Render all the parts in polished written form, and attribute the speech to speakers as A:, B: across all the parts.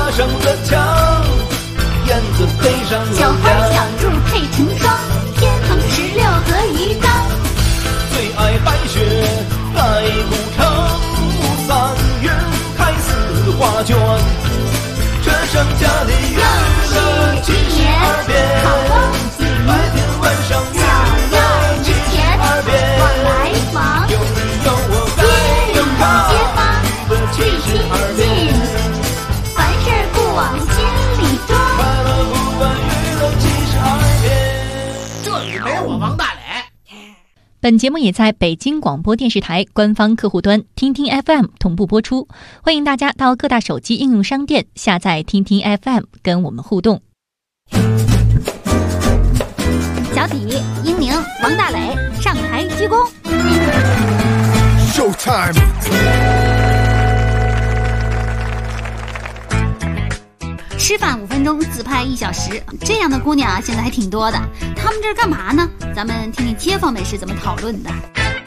A: 上了墙，燕子背上了
B: 小花小兔配成双，天蓬16合一张。
A: 最爱白雪在古城，3月开4花卷，这剩下的月了72遍，白天晚上月了72遍，
B: 往来往，
A: 有你有我在拥抱
B: 街坊
A: 的72遍，
B: 凡事不往心里装。
A: 快乐不完娱乐72遍。
C: 这里没我王大磊。
D: 本节目也在北京广播电视台官方客户端听听 FM 同步播出，欢迎大家到各大手机应用商店下载听听 FM 跟我们互动。
B: 小体、英宁、王大磊上台鞠躬。
E: Showtime。
B: 吃饭5分钟，自拍1小时，这样的姑娘啊，现在还挺多的。她们这是干嘛呢？咱们听听街坊们是怎么讨论的。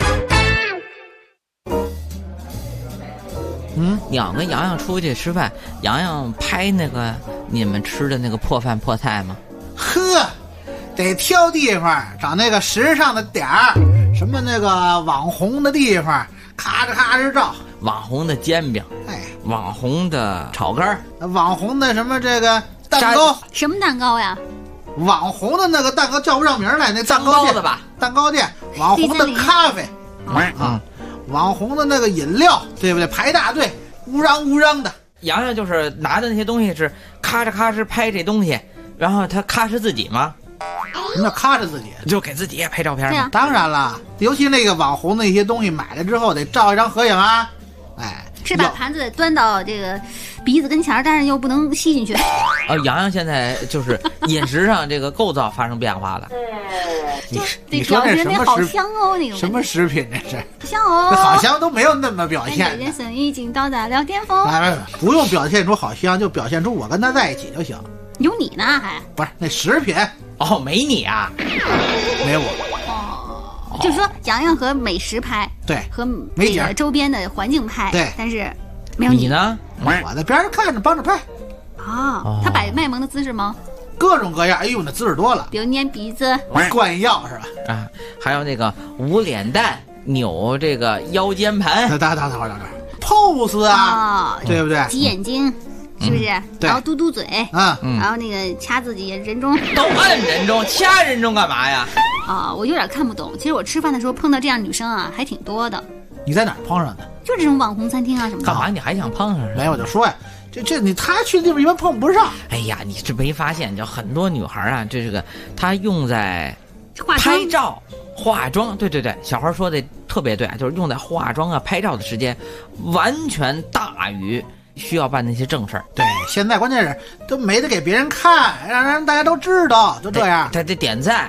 F: 鸟跟洋洋出去吃饭，洋洋拍那个你们吃的那个破饭破菜吗？
C: 呵，得挑地方，找那个时尚的点儿，什么那个网红的地方，咔哧咔哧照。
F: 网红的煎饼，网红的炒肝，
C: 网红的什么这个蛋糕，
B: 什么蛋糕呀？
C: 网红的那个蛋糕叫不上名来，那蛋糕店
F: 包子吧？
C: 蛋糕店，网红的咖啡，网红的那个饮料，对不对？排大队，乌嚷的。
F: 洋洋就是拿的那些东西是咔哧咔哧拍这东西，然后他咔哧自己吗？
C: 什么叫咔哧自己？
F: 就给自己也拍照片吗？
C: 当然了，尤其那个网红的一些东西买了之后得照一张合影啊。
B: 是把盘子端到这个鼻子跟前，但是又不能吸进去。
F: 洋洋现在就是饮食上这个构造发生变化了。
C: 你说那什么
B: 好香哦，那种
C: 什么食品这是？
B: 香哦，
C: 那好香都没有那么表现。
B: 人生已经到达了巅峰。
C: 不用表现出好香，就表现出我跟他在一起就行。
B: 有你呢还？
C: 不是那食品
F: 哦，没你啊，
C: 没我。
B: 就是说，洋洋和美食拍，
C: 对，
B: 和这个周边的环境拍，
C: 对，
B: 但是没有
F: 你呢？
C: 我在边上看着，帮着拍。
B: 他摆卖萌的姿势吗？
C: 各种各样，哎呦，那姿势多了，
B: 比如捏鼻子、
C: 灌药是吧？
F: 啊，还有那个捂脸蛋、扭这个腰间盘，
C: 等会儿 ，pose 啊，对不对？
B: 挤眼睛。是不是？然后嘟嘟嘴，然后那个掐自己人中，
F: 都按人中，掐人中干嘛呀？
B: 我有点看不懂。其实我吃饭的时候碰到这样女生啊，还挺多的。
C: 你在哪儿碰上的？
B: 就这种网红餐厅啊什么的。
F: 干嘛你还想碰上？
C: 没有，我就说呀，他去的地方一般碰不上。
F: 哎呀，你这没发现，就很多女孩啊，这个她用在拍照、化妆，对，小花说的特别对，就是用在化妆啊、拍照的时间，完全大于需要办那些正事儿。
C: 对，现在关键是都没得给别人看，让大家都知道，就这样。
F: 他得点赞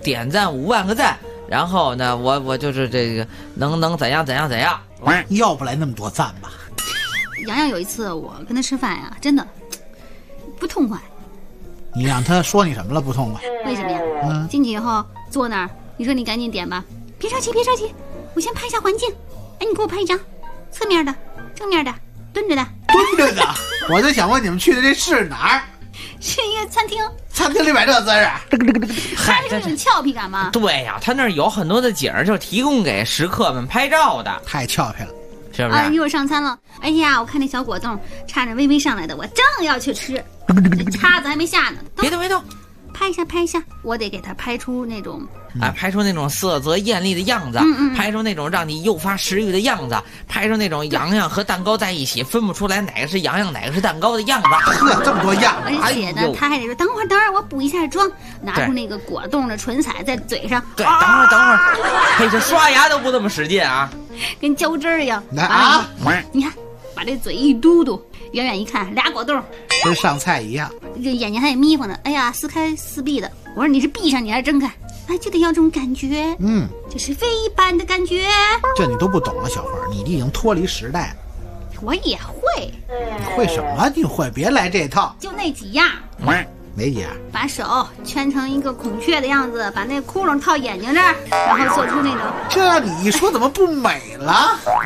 F: 5万个赞，然后呢，我就是这个能怎样，
C: 要不来那么多赞吧？
B: 洋洋有一次我跟他吃饭呀，真的不痛快。
C: 你让他说你什么了？不痛快？
B: 为什么呀？进去以后坐那儿，你说你赶紧点吧，别着急，我先拍一下环境。哎，你给我拍一张，侧面的、正面的、蹲着的。
C: 我就想问你们去的这是哪儿？
B: 是一个餐厅。
C: 餐厅里摆这姿势，
B: 还是那种俏皮感吗？
F: 对呀，他那儿有很多的景儿，就提供给食客们拍照的，
C: 太俏皮了，
F: 是不是？
B: 一会儿上餐了，哎呀，我看那小果冻颤着微微上来的，我正要去吃，叉子还没下呢。
F: 别动，
B: 拍一下，我得给他拍出那种。
F: 拍出那种色泽艳丽的样子，拍出那种让你诱发食欲的样子，拍出那种洋洋和蛋糕在一起分不出来哪个是洋洋哪个是蛋糕的样子。
C: 呵，这么多样，
B: 而且呢，他还得说等会儿，我补一下妆，拿出那个果冻的唇彩在嘴上。
F: 对，等会儿，嘿，这刷牙都不这么使劲啊，
B: 跟胶汁一样
C: 啊！
B: 你看，把这嘴一嘟嘟，远远一看俩果冻，
C: 跟上菜一样，
B: 这眼睛还得眯缝呢。哎呀，撕开撕闭的，我说你是闭上你还是睁开？哎，就得要这种感觉，这是非一般的感觉。
C: 这你都不懂了，小花，你已经脱离时代了。
B: 我也会。
C: 你会什么？你会？别来这套。
B: 就那几样。
C: 哪几样？
B: 把手圈成一个孔雀的样子，把那窟窿套眼睛这儿，然后做出那种。
C: 这你一说怎么不美了？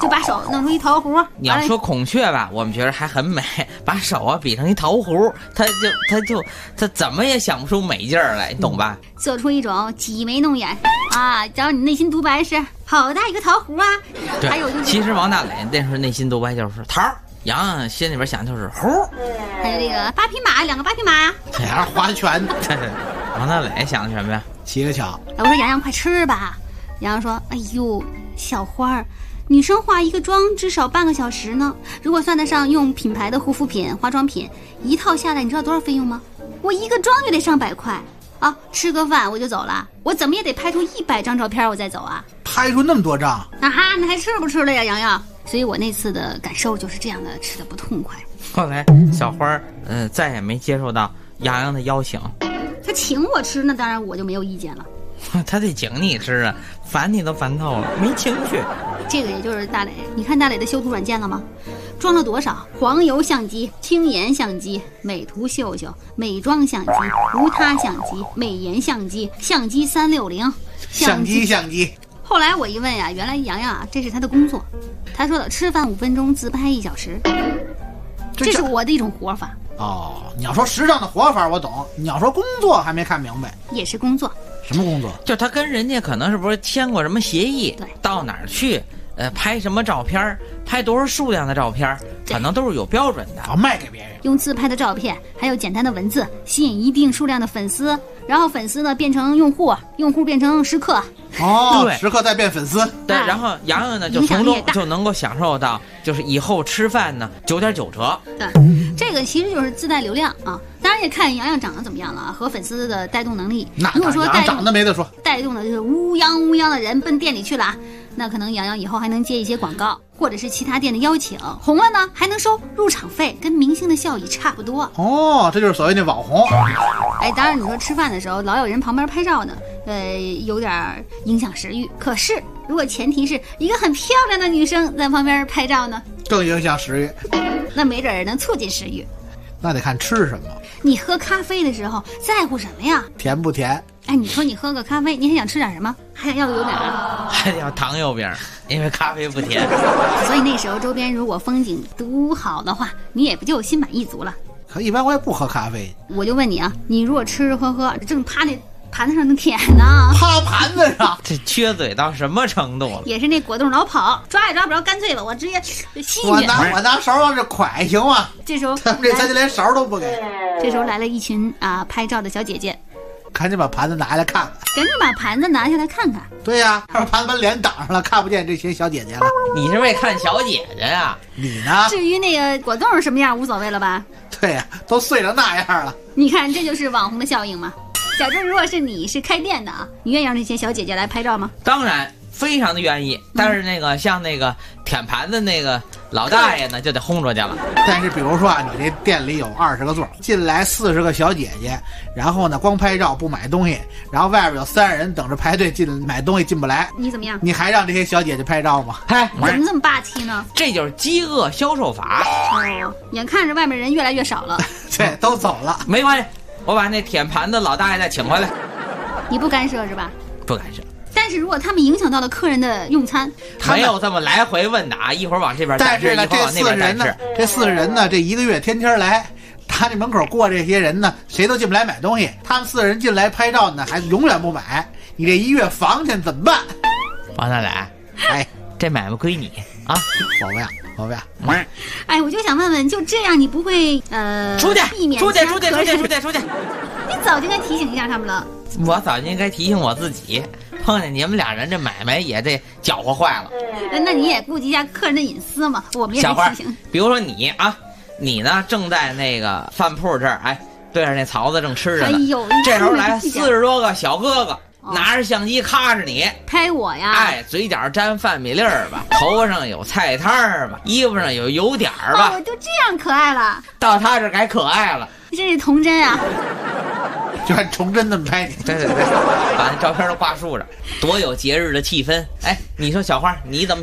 B: 就把手弄出一桃核。
F: 你要说孔雀吧，我们觉得还很美，把手啊比成一桃核，他怎么也想不出美劲儿来，你懂吧？
B: 做出一种挤眉弄眼啊，只要你内心独白是好大一个桃核啊。
F: 对，
B: 还有就是，
F: 其实王大磊那时候内心独白就是桃，杨洋心里边想就是猴。
B: 还有这个8匹马，2个8匹马呀。
C: 这样划拳。
F: 王大磊想的什么呀？
C: 骑个桥。
B: 我说洋洋快吃吧。洋洋说：“哎呦，小花儿，女生化一个妆至少半个小时呢。如果算得上用品牌的护肤品、化妆品一套下来，你知道多少费用吗？我一个妆就得上100块啊！吃个饭我就走了，我怎么也得拍出100张照片我再走啊！
C: 拍出那么多张
B: 啊哈，那还吃不吃了呀，洋洋？所以我那次的感受就是这样的，吃的不痛快。
F: 后来小花再也没接受到洋洋的邀请，
B: 他请我吃，那当然我就没有意见了。
F: 他得请你吃啊，烦你都烦透了，没情绪。
B: 这个也就是大磊，你看大磊的修图软件了吗？装了多少？黄油相机、轻颜相机、美图秀秀、美妆相机、无他相机、美颜相机、相机360、
C: 相机。
B: 后来我一问呀，原来洋洋啊，这是他的工作。他说了，吃饭5分钟，自拍1小时，这是我的一种活法。
C: 哦，你要说时尚的活法我懂，你要说工作还没看明白。
B: 也是工作。
C: 什么工作？
F: 就他跟人家可能是不是签过什么协议？
B: 对，
F: 到哪儿去，拍什么照片，拍多少数量的照片，可能都是有标准的。
C: 卖给别人，
B: 用自拍的照片，还有简单的文字，吸引一定数量的粉丝，然后粉丝呢变成用户，用户变成食客。
C: 哦，
F: 对，
C: 食客再变粉丝。
F: 对，然后洋洋呢就从中就能够享受到，就是以后吃饭呢9.9折。
B: 对，这个其实就是自带流量啊。当然也看洋洋长得怎么样了，和粉丝的带动能力。
C: 那
B: 如果说
C: 长得没得说，
B: 带动的就是乌泱的人奔店里去了啊，那可能洋洋以后还能接一些广告，或者是其他店的邀请，红了呢还能收入场费，跟明星的效益差不多。
C: 哦，这就是所谓的网红。
B: 哎，当然你说吃饭的时候老有人旁边拍照呢，有点影响食欲。可是如果前提是一个很漂亮的女生在旁边拍照呢，
C: 更影响食欲。
B: 那没准能促进食欲。
C: 那得看吃什么。
B: 你喝咖啡的时候在乎什么呀？
C: 甜不甜？
B: 哎，你说你喝个咖啡，你还想吃点什么？还想要个油饼啊？
F: 还得要糖油饼，因为咖啡不甜。
B: 所以那时候周边如果风景独好的话，你也不就心满意足了。
C: 可一般我也不喝咖啡。
B: 我就问你啊，你如果吃吃喝喝，正趴那盘子上能舔呢？
C: 趴盘子上，
F: 这缺嘴到什么程度了？
B: 也是那果冻老跑，抓也抓不着，干脆吧，我直接吸进去。
C: 我拿勺往这蒯行吗？
B: 这时候
C: 他们这餐厅连勺都不给。
B: 这时候来了一群拍照的小姐姐，
C: 赶紧把盘子拿下来看看。
B: 赶紧把盘子拿下来看看。
C: 对呀，把盘子把脸挡上了，看不见这些小姐姐了。
F: 你是为看小姐姐呀？
C: 你呢？
B: 至于那个果冻什么样无所谓了吧？
C: 对呀，都碎成那样了。
B: 你看，这就是网红的效应嘛。小周，如果是你是开店的啊，你愿意让这些小姐姐来拍照吗？
F: 当然，非常的愿意。但是像那个舔盘子那个老大爷呢，就得轰出去了。
C: 但是比如说啊，你这店里有20个座，进来40个小姐姐，然后呢光拍照不买东西，然后外边有30人等着排队进买东西进不来，
B: 你怎么样？
C: 你还让这些小姐姐拍照吗？
F: 嗨，
B: 怎么这么霸气呢？
F: 这就是饥饿销售法。
B: 哦，眼看着外面人越来越少了。
C: 对，都走了。
F: 没关系，我把那舔盘子老大爷再请回来。
B: 你不干涉是吧？
F: 不干涉。
B: 但是如果他们影响到了客人的用餐，
F: 没有这么来回问的啊，一会儿往这边带事，一会儿往那边带事。
C: 这40人呢，这1个月天天来，他这门口过这些人呢，谁都进不来买东西。他们40人进来拍照呢，还永远不买。你这1月房钱怎么办？
F: 王大奶，
C: 哎，
F: 这买卖归你啊！
C: 我不要。
B: 哎，我就想问问，就这样你不会
F: 出去
B: 避免
F: 出去！
B: 你早就该提醒一下他们了。
F: 我早就应该提醒我自己，碰见你们俩人这买卖也得搅和坏了。
B: 那你也顾及一下客人的隐私嘛，我们也得提醒。
F: 比如说你啊，你呢正在那个饭铺这儿，哎，对着那槽子正吃着呢。这时候来40多个小哥哥，拿着相机咔着你
B: 拍我呀！
F: 哎，嘴角沾饭米粒儿吧，头上有菜摊儿吧，衣服上有油点儿吧，
B: 我就这样可爱了。
F: 到他这改可爱了，
B: 这是童真啊！
C: 就按童真那么拍你。
F: 对，把那照片都挂树上，多有节日的气氛。哎，你说小花你怎么想？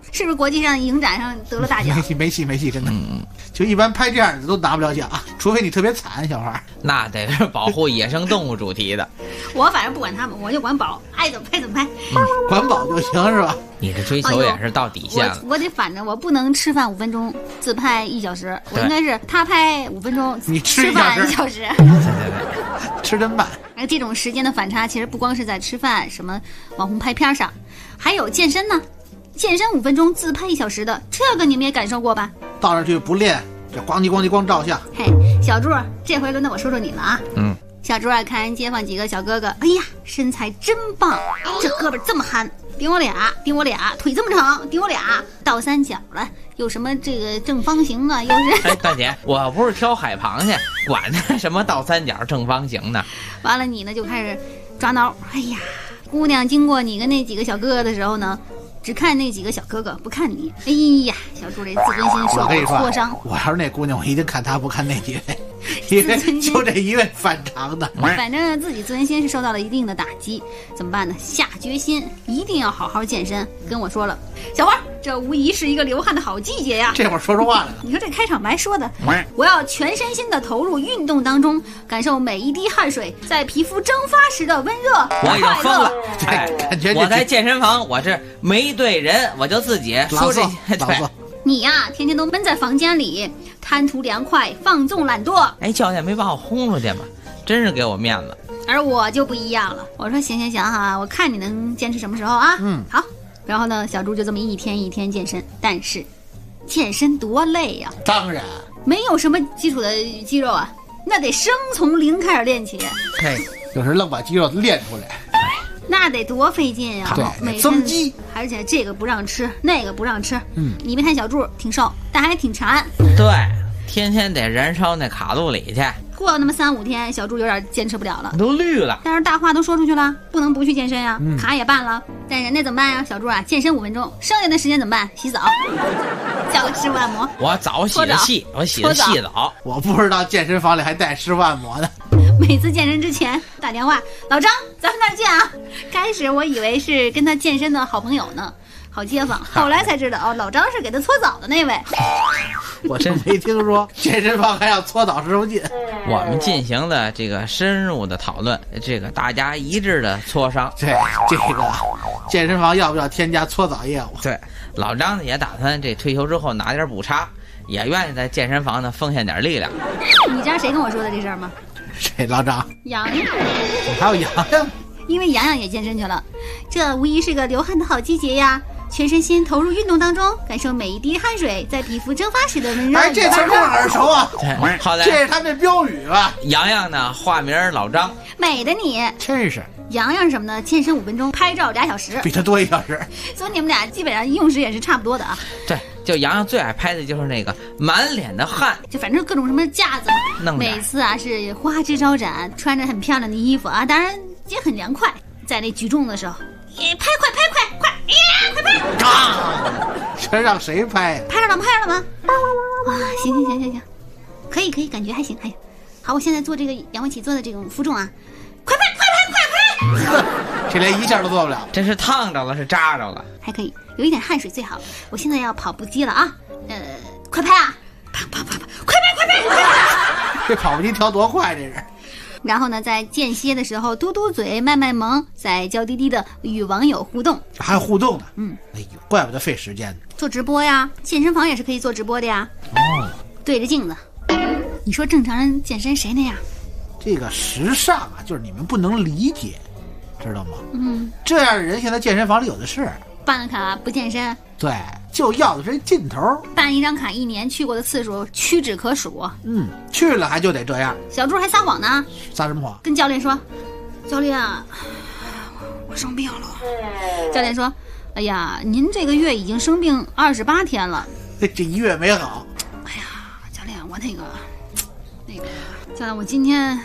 B: 是不是国际上影展上得了大奖？
C: 没戏，真的。就一般拍这样的都拿不了奖，除非你特别惨，小花。
F: 那得是保护野生动物主题的。
B: 我反正不管他们，我就管保，爱怎么拍怎么拍，
C: 管保就行是吧？
F: 你这追求也是到底线了。
B: 我得反着，我不能吃饭5分钟，自拍1小时。我应该是他拍5分钟，
C: 你吃
B: 饭1小时。
C: 对，吃真慢。
B: 而这种时间的反差，其实不光是在吃饭、什么网红拍片上，还有健身呢。健身5分钟，自拍1小时的，这个你们也感受过吧？
C: 到那去不练，就咣叽咣叽光照相。
B: 嘿，小猪，这回轮到我说说你了啊。小猪啊，看人街坊几个小哥哥，哎呀，身材真棒，这胳膊这么憨，顶我俩，腿这么长，顶我俩，倒三角了，有什么这个正方形啊，又是。
F: 哎，大姐，我不是挑海螃蟹，管他什么倒三角正方形呢。
B: 完了，你呢就开始抓挠。哎呀，姑娘经过你跟那几个小哥哥的时候呢，只看那几个小哥哥，不看你。哎呀，小猪这自尊心受到挫伤。
C: 我要是那姑娘，我一定看她不看那几位。因为就这一位反常的，
B: 反正自己自尊心是受到了一定的打击，怎么办呢？下决心一定要好好健身。跟我说了，小花，这无疑是一个流汗的好季节呀。
C: 这会儿说出话来了。
B: 你说这开场白说的，我要全身心的投入运动当中，感受每一滴汗水在皮肤蒸发时的温热。
F: 我已经疯了，
C: 哎，感觉
F: 我在健身房，我这没对人，我就自己说这对。
B: 你呀，天天都闷在房间里，贪图凉快，放纵懒惰。
F: 哎，教练没把我轰出去吗？真是给我面子。
B: 而我就不一样了，我说行哈，我看你能坚持什么时候啊？好。然后呢，小猪就这么一天一天健身，但是健身多累呀！
C: 当然，
B: 没有什么基础的肌肉啊，那得生从零开始练起。
C: 嘿，有时愣把肌肉练出来。
B: 那得多费劲呀！
C: 对，增肌，
B: 而且这个不让吃，那个不让吃。你别看小猪挺瘦，但还挺馋。
F: 对，天天得燃烧那卡路里去。
B: 过了那么3-5天，小猪有点坚持不了了，
F: 都绿了。
B: 但是大话都说出去了，不能不去健身呀，卡也办了。但是那怎么办呀？小猪啊，健身5分钟，剩下的时间怎么办？洗澡，叫个师傅按摩。
F: 我早洗的细，我洗的细澡。
C: 我不知道健身房里还带师傅按摩呢。
B: 每次健身之前打电话，老张，咱们那儿见啊！开始我以为是跟他健身的好朋友呢，好街坊，后来才知道哦，老张是给他搓澡的那位。
C: 我真没听说健身房还要搓澡师傅进。
F: 我们进行了这个深入的讨论，这个大家一致的磋商。
C: 对，这个健身房要不要添加搓澡业务？
F: 对，老张呢也打算这退休之后拿点补差，也愿意在健身房呢奉献点力量。
B: 你知道谁跟我说的这事儿吗？
C: 谁？老张？
B: 洋洋？
C: 还有洋洋？
B: 因为洋洋也健身去了，这无疑是个流汗的好季节呀！全身心投入运动当中，感受每一滴汗水在皮肤蒸发时的温热。
C: 哎，这词儿我耳熟啊！
F: 好的，
C: 这是他们标语吧？
F: 洋洋呢，化名老张，
B: 美的你，
C: 真是。
B: 洋洋是什么呢？健身5分钟，拍照2小时，
C: 比他多1小时。
B: 所以你们俩基本上用时也是差不多的啊。
F: 对，就洋洋最爱拍的就是那个满脸的汗，
B: 就反正各种什么架子，每次啊是花枝招展，穿着很漂亮的衣服啊，当然也很凉快。在那举重的时候，拍快，呀，快拍！
C: 啊！这让谁拍？
B: 拍上了吗？啊，行，可以，感觉还行。哎呀，好，我现在做这个仰卧起坐的这种负重啊，快拍！
C: 这连一下都做不了，
F: 这是烫着了，是扎着了，
B: 还可以，有一点汗水最好。我现在要跑步机了啊，快拍啊！啪，快拍！
C: 这跑步机调多快，这是。
B: 然后呢，在间歇的时候嘟嘟嘴、卖萌，再娇滴滴的与网友互动，
C: 还有互动呢。哎呦，怪不得费时间呢。
B: 做直播呀，健身房也是可以做直播的呀。对着镜子，你说正常人健身谁那样？
C: 这个时尚啊，就是你们不能理解，知道吗？这样的人现在健身房里有的是。
B: 办了卡不健身，
C: 对，就要的是劲头。
B: 办一张卡1年去过的次数屈指可数。
C: 去了还就得这样。
B: 小猪还撒谎呢。
C: 撒什么谎？
B: 跟教练说，教练啊，我生病了。教练说，哎呀，您这个月已经生病28天了，
C: 这1月没好。
B: 哎呀，教练，我那个，教练，我今天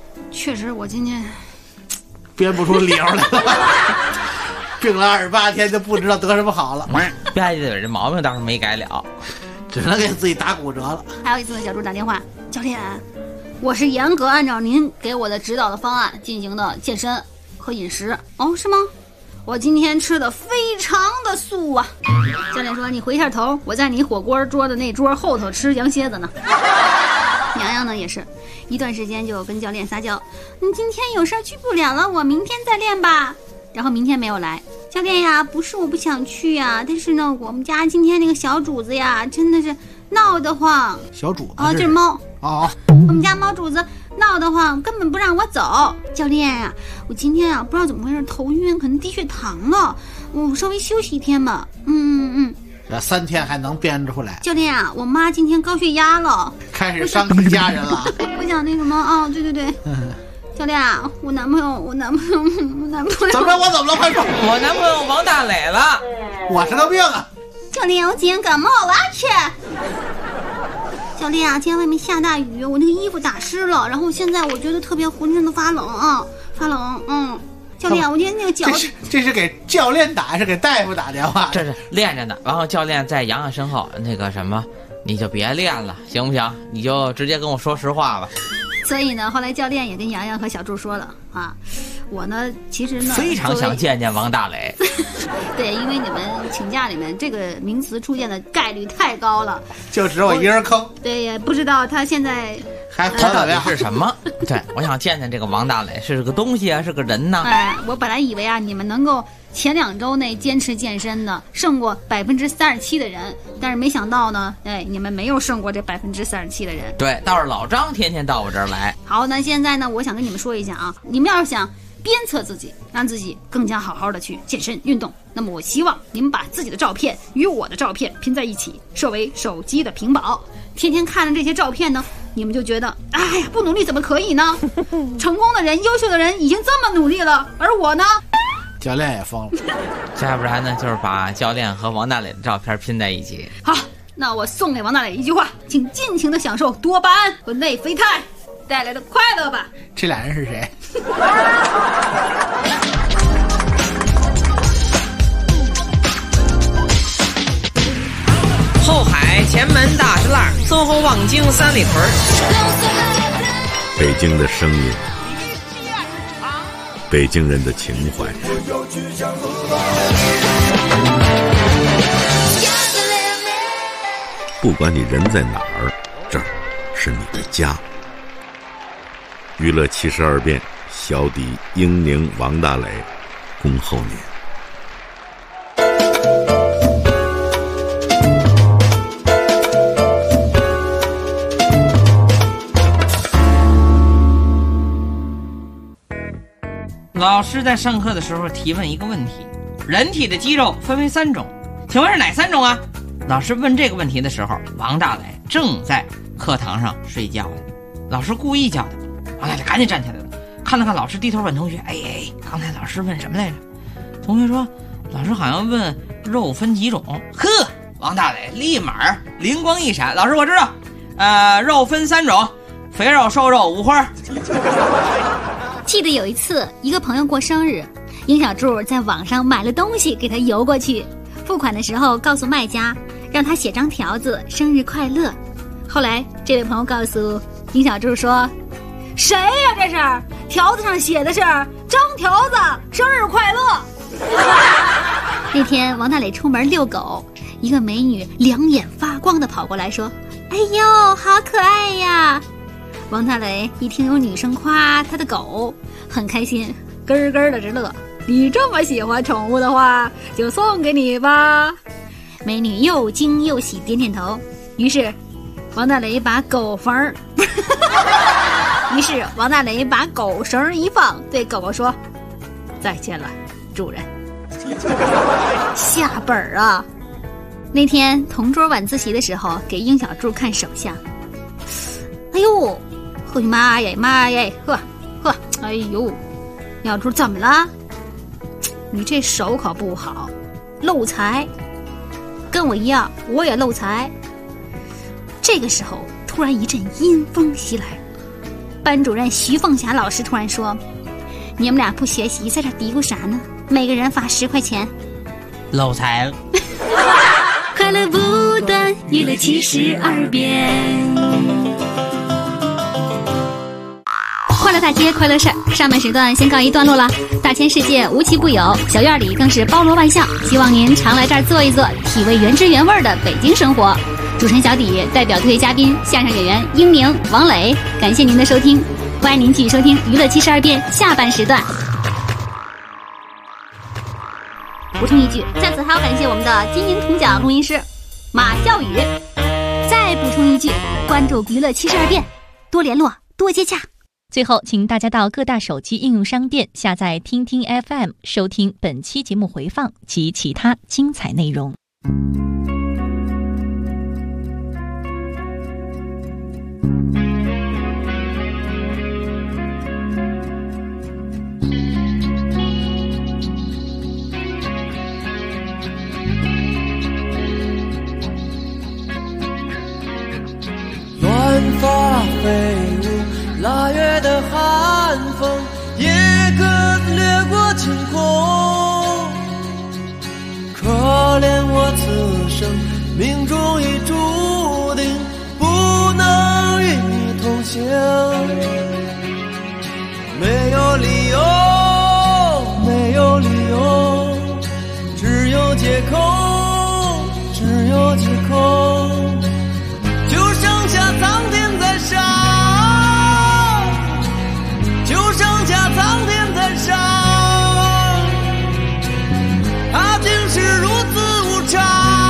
C: 编不出理由来了。病了28天就不知道得什么好了。
F: 吧唧嘴这毛病倒是没改了，
C: 只能给自己打骨折了。
B: 还有一次，小猪打电话，教练，我是严格按照您给我的指导的方案进行的健身和饮食。哦，是吗？ 我今天吃的非常的素啊。教练说你回下头，我在你火锅桌的那桌后头吃羊蝎子呢。洋洋呢也是一段时间就跟教练撒娇，你今天有事去不了了，我明天再练吧。然后明天没有来，教练呀，不是我不想去呀，但是呢，我们家今天那个小主子呀，真的是闹得慌。
C: 小主子
B: 这是猫
C: 哦，
B: 我们家猫主子闹得慌，根本不让我走。教练呀，我今天啊不知道怎么回事，头晕，可能低血糖了，我稍微休息一天吧。
C: 这3天还能编出来？
B: 教练啊，我妈今天高血压了，
C: 开始伤及家人了。
B: 我想那什么啊，对。教练啊，我男朋友。
C: 怎么着？我怎么了？快说！
F: 我男朋友王大磊了。
C: 我是个病啊！
B: 教练，我今天感冒了，去。教练啊，今天外面下大雨，我那个衣服打湿了，然后现在我觉得特别浑身都发冷啊，发冷。教练，我今天那个脚……
C: 这是给教练打还是给大夫打电话？
F: 这是练着呢。然后教练在洋洋身后，那个什么，你就别练了，行不行？你就直接跟我说实话吧。
B: 所以呢，后来教练也跟洋洋和小柱说了啊，我呢其实呢
F: 非常想见见王大磊。
B: 对，因为你们请假里面这个名词出现的概率太高了，
C: 就只有我一人坑。
B: 对，也不知道他现在
C: 他
F: 到底是什么？对，我想见见这个王大磊，是个东西啊，是个人呢？
B: 我本来以为啊，你们能够前2周内坚持健身的胜过37%的人，但是没想到呢，你们没有胜过这37%的人。
F: 对，倒是老张天天到我这儿来。
B: 好，那现在呢，我想跟你们说一下啊，你们要是想鞭策自己，让自己更加好好的去健身运动，那么我希望你们把自己的照片与我的照片拼在一起，设为手机的屏保。天天看着这些照片呢，你们就觉得，哎呀，不努力怎么可以呢？成功的人、优秀的人已经这么努力了，而我呢？
C: 教练也疯了。
F: 再不然呢，就是把教练和王大磊的照片拼在一起。
B: 好，那我送给王大磊一句话，请尽情的享受多巴胺和内啡肽带来的快乐吧。
C: 这俩人是谁？
E: 后海前门大石栏，SOHO望京三里屯。
G: 北京的声音，北京人的情怀。不管你人在哪儿，这儿是你的家。娱乐72变，小底英宁王大磊，恭候您。
E: 老师在上课的时候提问一个问题：人体的肌肉分为3种，请问是哪3种啊？老师问这个问题的时候，王大磊正在课堂上睡觉呢。老师故意叫他，王大磊赶紧站起来了，看了看老师，低头问同学：刚才老师问什么来着？同学说，老师好像问肉分几种。呵，王大磊立马灵光一闪，老师我知道，肉分3种，肥肉、瘦肉、五花。
B: 记得有一次，一个朋友过生日，英小柱在网上买了东西给他邮过去，付款的时候告诉卖家，让他写张条子，生日快乐。后来这位朋友告诉英小柱说，谁呀这是？条子上写的是张条子，生日快乐。那天王大磊出门遛狗，一个美女两眼发光的跑过来说，哎呦好可爱呀。王大磊一听有女生夸他的狗，很开心，咯咯的直乐。你这么喜欢宠物的话，就送给你吧。美女又惊又喜，点点头。于是王大磊把狗绳一放，对狗狗说，再见了主人。下本啊。那天同桌晚自习的时候，给英小柱看手相，哎呦，呵妈呀，呵，哎呦，小柱怎么了？你这手可不好，漏财。跟我一样，我也漏财。这个时候，突然一阵阴风袭来，班主任徐凤霞老师突然说：“你们俩不学习，在这嘀咕啥呢？每个人罚10块钱。”
E: 漏财了。
B: 快乐不断，娱乐72变。 欢乐大街快乐事儿，上半时段先告一段落了。大千世界无奇不有，小院里更是包罗万象，希望您常来这儿坐一坐，体味原汁原味的北京生活。主持人小底代表各位嘉宾相声演员英宁、王磊，感谢您的收听，欢迎您继续收听娱乐72变下半时段。补充一句，在此还要感谢我们的金银铜奖录音师马笑宇。再补充一句，关注娱乐72变，多联络多接洽。
D: 最后，请大家到各大手机应用商店下载听听 FM， 收听本期节目回放及其他精彩内容。
A: 乱发飞舞，腊月的寒风，野鸽子掠过晴空。可怜我此生命中已注定，不能与你同行。没有理由，没有理由，只有借口，只有借口。就剩下苍天在上，就剩下苍天在上，它竟是如此无常，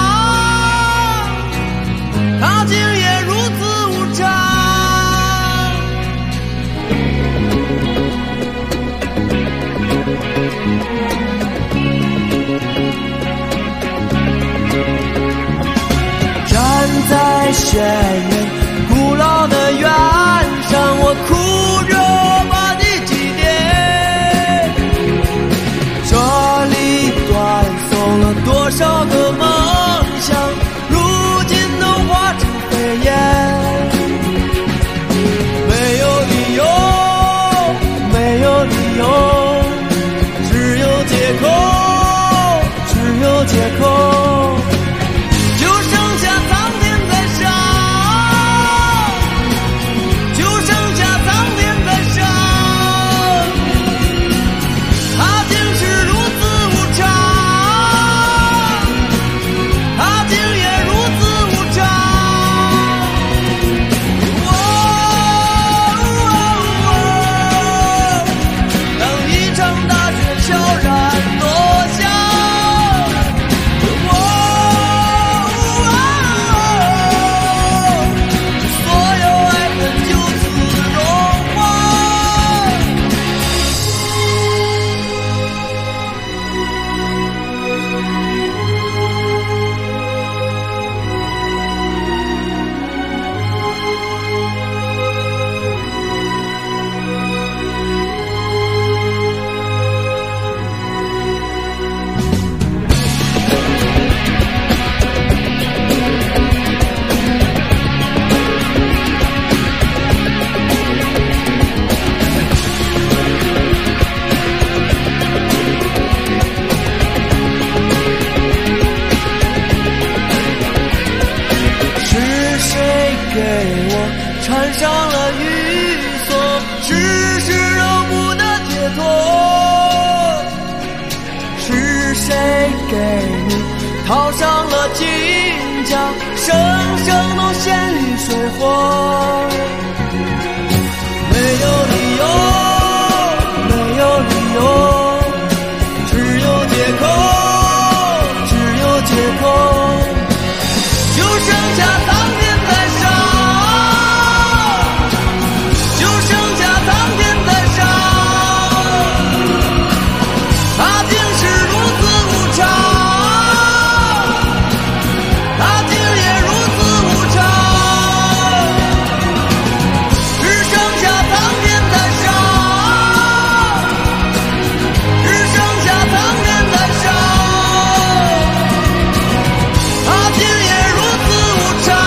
A: 它竟也如此无常。站在轩辕古老的原上，我哭着把你祭奠。这里断送了多少个梦想，如今都化成飞烟。没有理由，没有理由，只有借口，只有借口。缠上了玉锁，只是肉不得解脱。是谁给你套上了金甲，生生弄陷于水火？没有理由，没有理由，只有借口，只有借口。就剩下苍天在上，就剩下苍天在上，它竟是如此无常，它竟也如此无常。只剩下苍天在上，只剩下苍天在上，它竟也如此无常。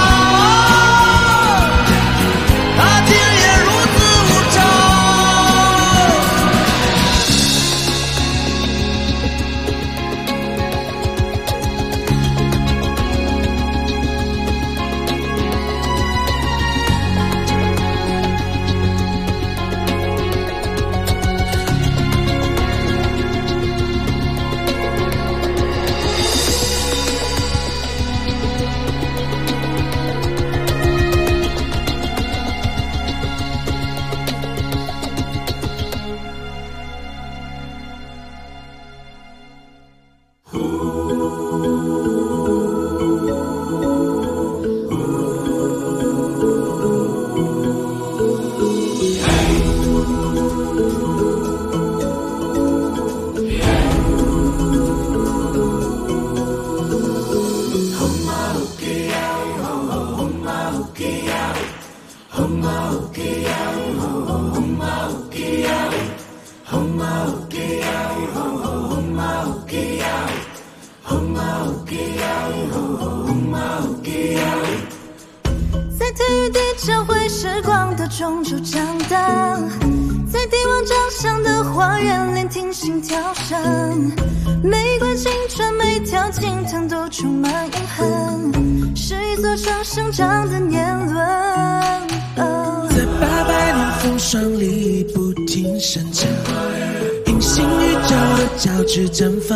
H: 教会时光的终究长大，在帝王长相的花园聆听心跳声，每段青春每条经疼都充满印痕，是一座城生长的年轮。
I: 在800年风霜里不停生长，隐形宇宙的交织绽放，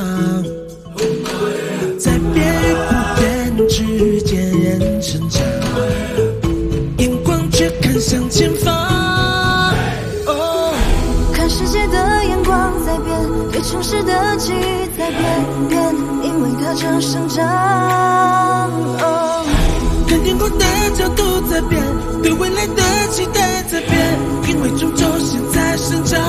I: 在变与不变之间人成长，眼光却看向前方。
H: 看世界的眼光在变，对城市的记忆在变，因为它正生长。
I: 看天空的角度在变，对未来的期待在变，因为终究现在生长。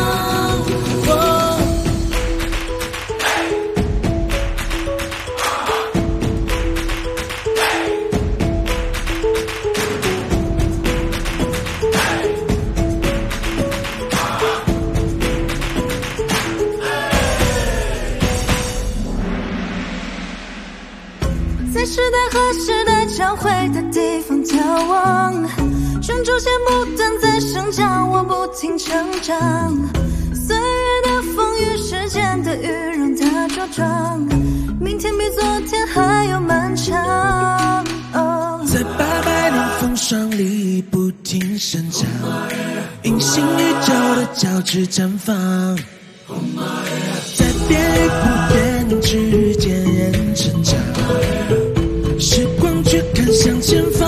H: 在时代和时代交汇的地方眺望，专注些不断在生长，我不停成长。岁月的风雨，时间的雨，让它茁壮，明天比昨天还要漫长。
I: 在800年风霜里不停生长，隐形宇宙的交织绽放，在变与不变之间人成长，时光却看向前方。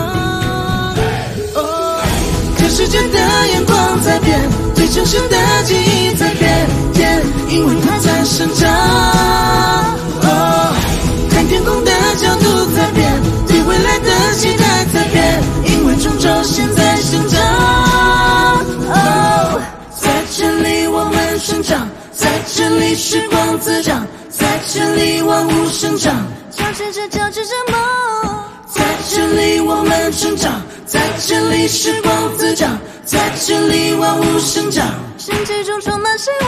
I: 看世界的眼光在变，对城市的记忆在变，因为它在生长。看天空的角度在变，对未来的期待在变，因为终究现在生长。在这里我们生长，在这里时光滋长，在这里万物生长，
H: 交织着梦。
I: 在这里我们成长，在这里时光滋长，在这里万物生长，
H: 生气中充满希望。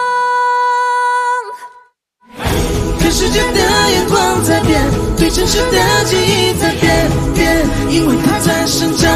I: 看世界的眼光在变，对城市的记忆在变，因为它在生长。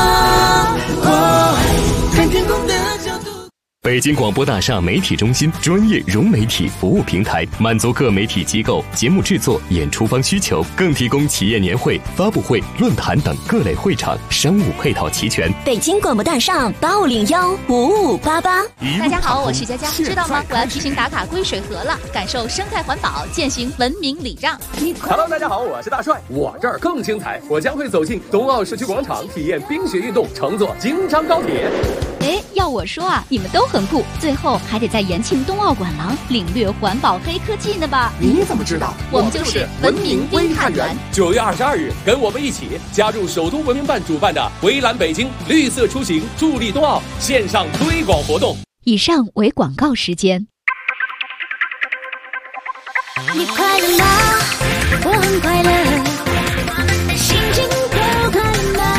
I: 看天空的角度。
J: 北京广播大厦媒体中心专业融媒体服务平台，满足各媒体机构节目制作、演出方需求，更提供企业年会、发布会、论坛等各类会场，商务配套齐全。
K: 北京广播大厦85015588。
D: 大家好，我是佳佳，知道吗？我要提醒打卡归水河了，感受生态环保，践行文明礼让。
L: Hello， 大家好，我是大帅，我这儿更精彩，我将会走进冬奥社区广场，体验冰雪运动，乘坐京张高铁。
D: 要我说啊，你们都很酷，最后还得在延庆冬奥馆廊领略环保黑科技呢吧？
L: 你怎么知道？
D: 我们就是文明微探员。
L: 9月22日，跟我们一起加入首都文明办主办的微蓝北京绿色出行助力冬奥线上推广活动。
D: 以上为广告时间。
H: 你快乐吗？我很快乐，心情都快乐吗？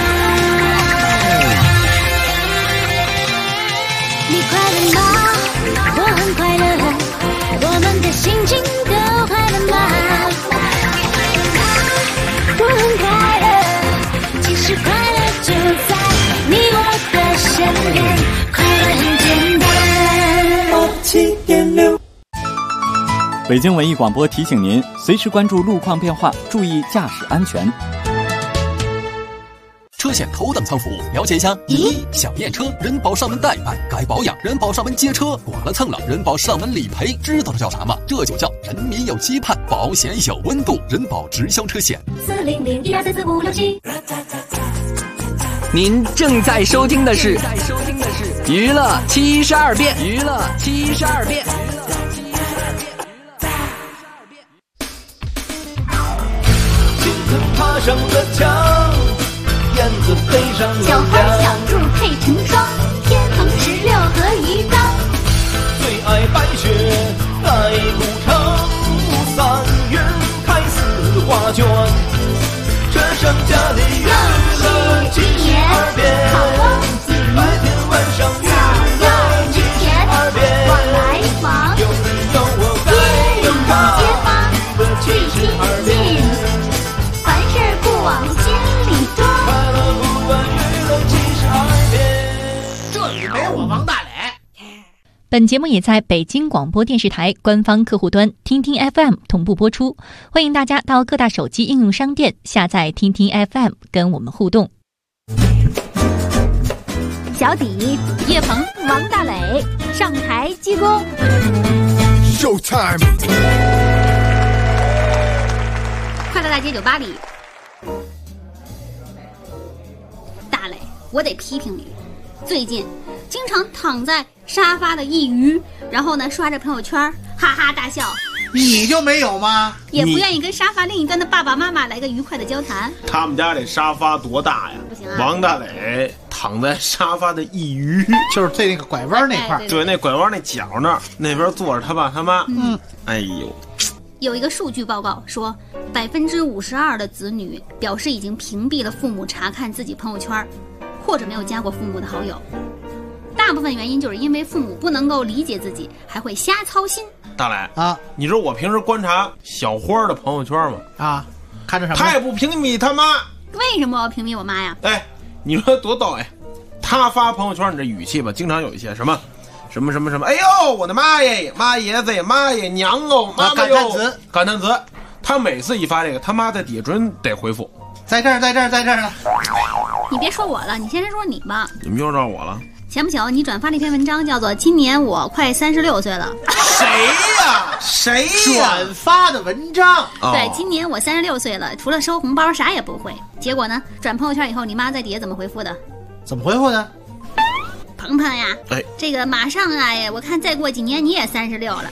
H: 你快乐吗？我很快乐，我们的心情都快乐吗？我很快乐，其实快乐就在你我的身边，快乐很简单。
M: 北京文艺广播提醒您，随时关注路况变化，注意驾驶安全。
N: 车险头等舱服务，了解一下。1. 想验车，人保上门代办；该保养，人保上门接车；剐了蹭了，人保上门理赔。知道这叫啥吗？这就叫人民有期盼，保险有温度。人保直销车险。40012344567。
O: 您正在收听的是娱乐72变。娱乐72变。
A: 爬上了墙，燕子飞上了
B: 小花小兔配成双，天横16合一张。
A: 最爱白雪盖古城，3月开4画卷。这盛家的娱乐72变，白天晚上娱乐72变。
B: 往来往，
A: 有你有我
B: 街里街坊，
A: 最
B: 亲近。凡事不往心里装，
A: 快乐不管娱乐
D: 本节目也在北京广播电视台官方客户端听听 FM 同步播出，欢迎大家到各大手机应用商店下载听听 FM 跟我们互动。
B: 小底、叶鹏、王大磊上台鞠躬。
P: Showtime！
B: 快乐大街酒吧里，大磊，我得批评你，最近经常躺在沙发的一隅，然后呢刷着朋友圈，哈哈大笑。
C: 你就没有吗？
B: 也不愿意跟沙发另一端的爸爸妈妈来个愉快的交谈。
P: 他们家这沙发多大呀？
B: 不行啊！
P: 王大磊躺在沙发的一隅，
C: 就是最那个拐弯那块，
P: 对，那拐弯那角那儿，那边坐着他爸他妈。哎呦，
B: 有一个数据报告说，52%的子女表示已经屏蔽了父母查看自己朋友圈，或者没有加过父母的好友。大部分原因就是因为父母不能够理解自己，还会瞎操心。
P: 大磊啊，你知道我平时观察小花的朋友圈吗？
C: 啊，看着什么？
P: 他也不屏蔽他妈。
B: 为什么我要屏蔽我妈呀？
P: 哎，你说多逗哎！他发朋友圈，你这语气吧，经常有一些什么，哎呦，我的妈耶，妈爷子，妈耶，娘哦，妈妈哟，感叹词。他每次一发这个，他妈在底下准得回复，
C: 在这儿呢。
B: 你别说我了，你先说你吧。
P: 你们又让我了。
B: 前不久你转发了一篇文章，叫做《今年我快36岁了》。
P: 谁呀？
C: 转发的文章。
B: 对，今年我36岁了，除了收红包啥也不会。结果呢，转朋友圈以后，你妈在底下怎么回复的？
C: 怎么回复的？
B: 鹏鹏呀，这个马上啊，我看再过几年你也36了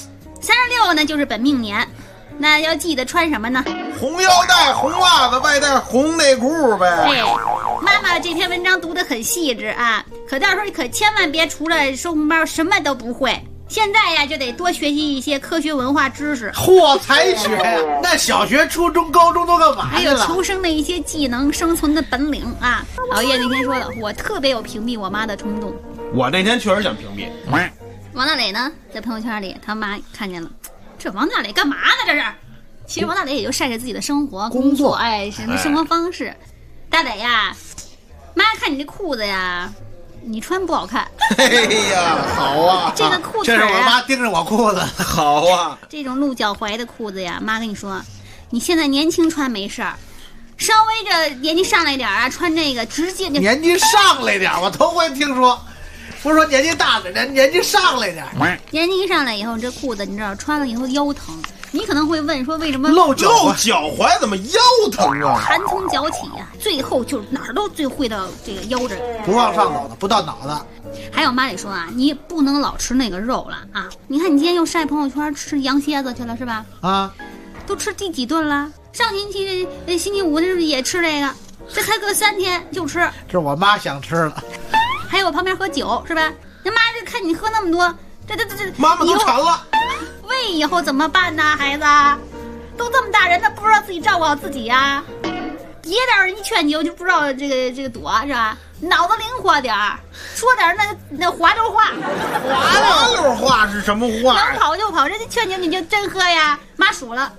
B: ，36呢就是本命年，那要记得穿什么呢？
P: 红腰带、红袜子，外带红内裤呗。
B: 哎，妈妈这篇文章读得很细致啊，可到时候你可千万别除了收红包什么都不会。现在呀，就得多学习一些科学文化知识。
C: 嚯，才学呀！那小学、初中、高中都干嘛去了？
B: 还有求生的一些技能、生存的本领啊。老叶那天说了，我特别有屏蔽我妈的冲动。
P: 我那天确实想屏蔽。
B: 王大磊呢，在朋友圈里，他妈看见了，这王大磊干嘛呢？这是。其实王大磊也就晒晒自己的生活、工作，哎，什么生活方式。大磊呀，妈看你这裤子呀，你穿不好看。
P: 哎呀，好啊！
B: 这个裤子、
C: 这是我妈盯着我裤子。
P: 好啊！
B: 这种露脚踝的裤子呀，妈跟你说，你现在年轻穿没事儿，稍微这年纪上来点啊，穿这个直接就
C: 年纪上来点，我头回听说。不是说年纪大的人，年纪上来点。
B: 年纪一上来以后，这裤子你知道穿了以后腰疼。你可能会问说，为什么
P: 露脚踝怎么腰疼啊？
B: 寒从脚起呀，最后就是哪儿都最会到这个腰这儿，
C: 不往上走的，不到脑子。
B: 还有妈得说啊，你不能老吃那个肉了啊！你看你今天又晒朋友圈吃羊蝎子去了是吧？
C: 啊，
B: 都吃第几顿了？上星期星期五那是不是也吃这个？这才隔3天就吃。
C: 这是我妈想吃了。
B: 还有我旁边喝酒是吧？那妈这看你喝那么多，这
P: 妈妈都馋了。
B: 胃以后怎么办呢？孩子，都这么大人了，不知道自己照顾好自己呀。别点人一劝酒就不知道这个躲是吧？脑子灵活点儿，说点那滑溜话。
P: 滑溜话是什么话？
B: 能跑就跑，人家劝酒你就真喝呀。妈数了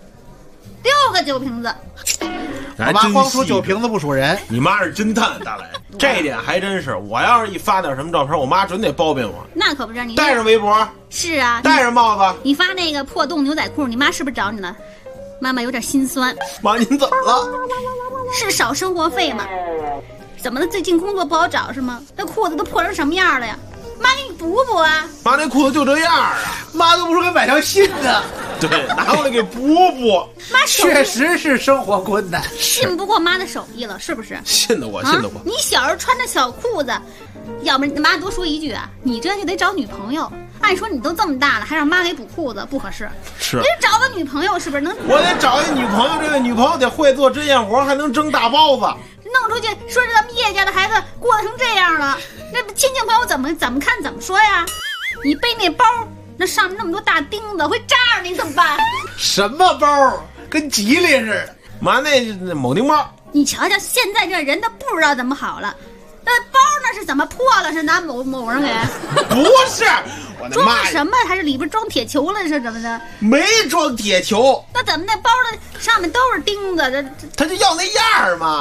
B: 6个酒瓶子。
C: 我妈光数酒瓶子不数人。
P: 你妈是侦探，大磊，这点还真是。我要是一发点什么照片，我妈准得包庇我。
B: 那可不是，你
P: 戴上围脖。
B: 是啊，
P: 戴上帽子。
B: 你发那个破洞牛仔裤，你妈是不是找你了？妈妈有点心酸。
P: 妈，您怎么了？
B: 是少生活费吗？怎么的？最近工作不好找是吗？那裤子都破成什么样了呀？妈，给你补补啊！
P: 妈，那裤子就这样啊！
C: 妈都不如给买条新的。
P: 对，拿过来给补补。
B: 妈，
C: 确实是生活困难，
B: 信不过妈的手艺了，是不是？
P: 信得过，信得过。
B: 你小时候穿着小裤子，要不然妈多说一句啊，你这就得找女朋友。按说你都这么大了，还让妈给补裤子，不合适。
P: 是，
B: 你得找个女朋友，是不是能？
P: 我得找一女朋友，这个女朋友得会做针线活，还能蒸大包子。
B: 弄出去说是咱们叶家的孩子过成这样了，那亲戚朋友怎么看怎么说呀？你背那包，那上面那么多大钉子，会扎着你怎么办？
C: 什么包？跟吉利似的。
P: 妈，那铆钉包。
B: 你瞧瞧，现在这人都不知道怎么好了。那包那是怎么破了？是拿某人给？
P: 不是，我的妈呀！
B: 装什么？还是里边装铁球了？是怎么着？
P: 没装铁球。
B: 那怎么那包的上面都是钉子？
P: 他就要那样嘛。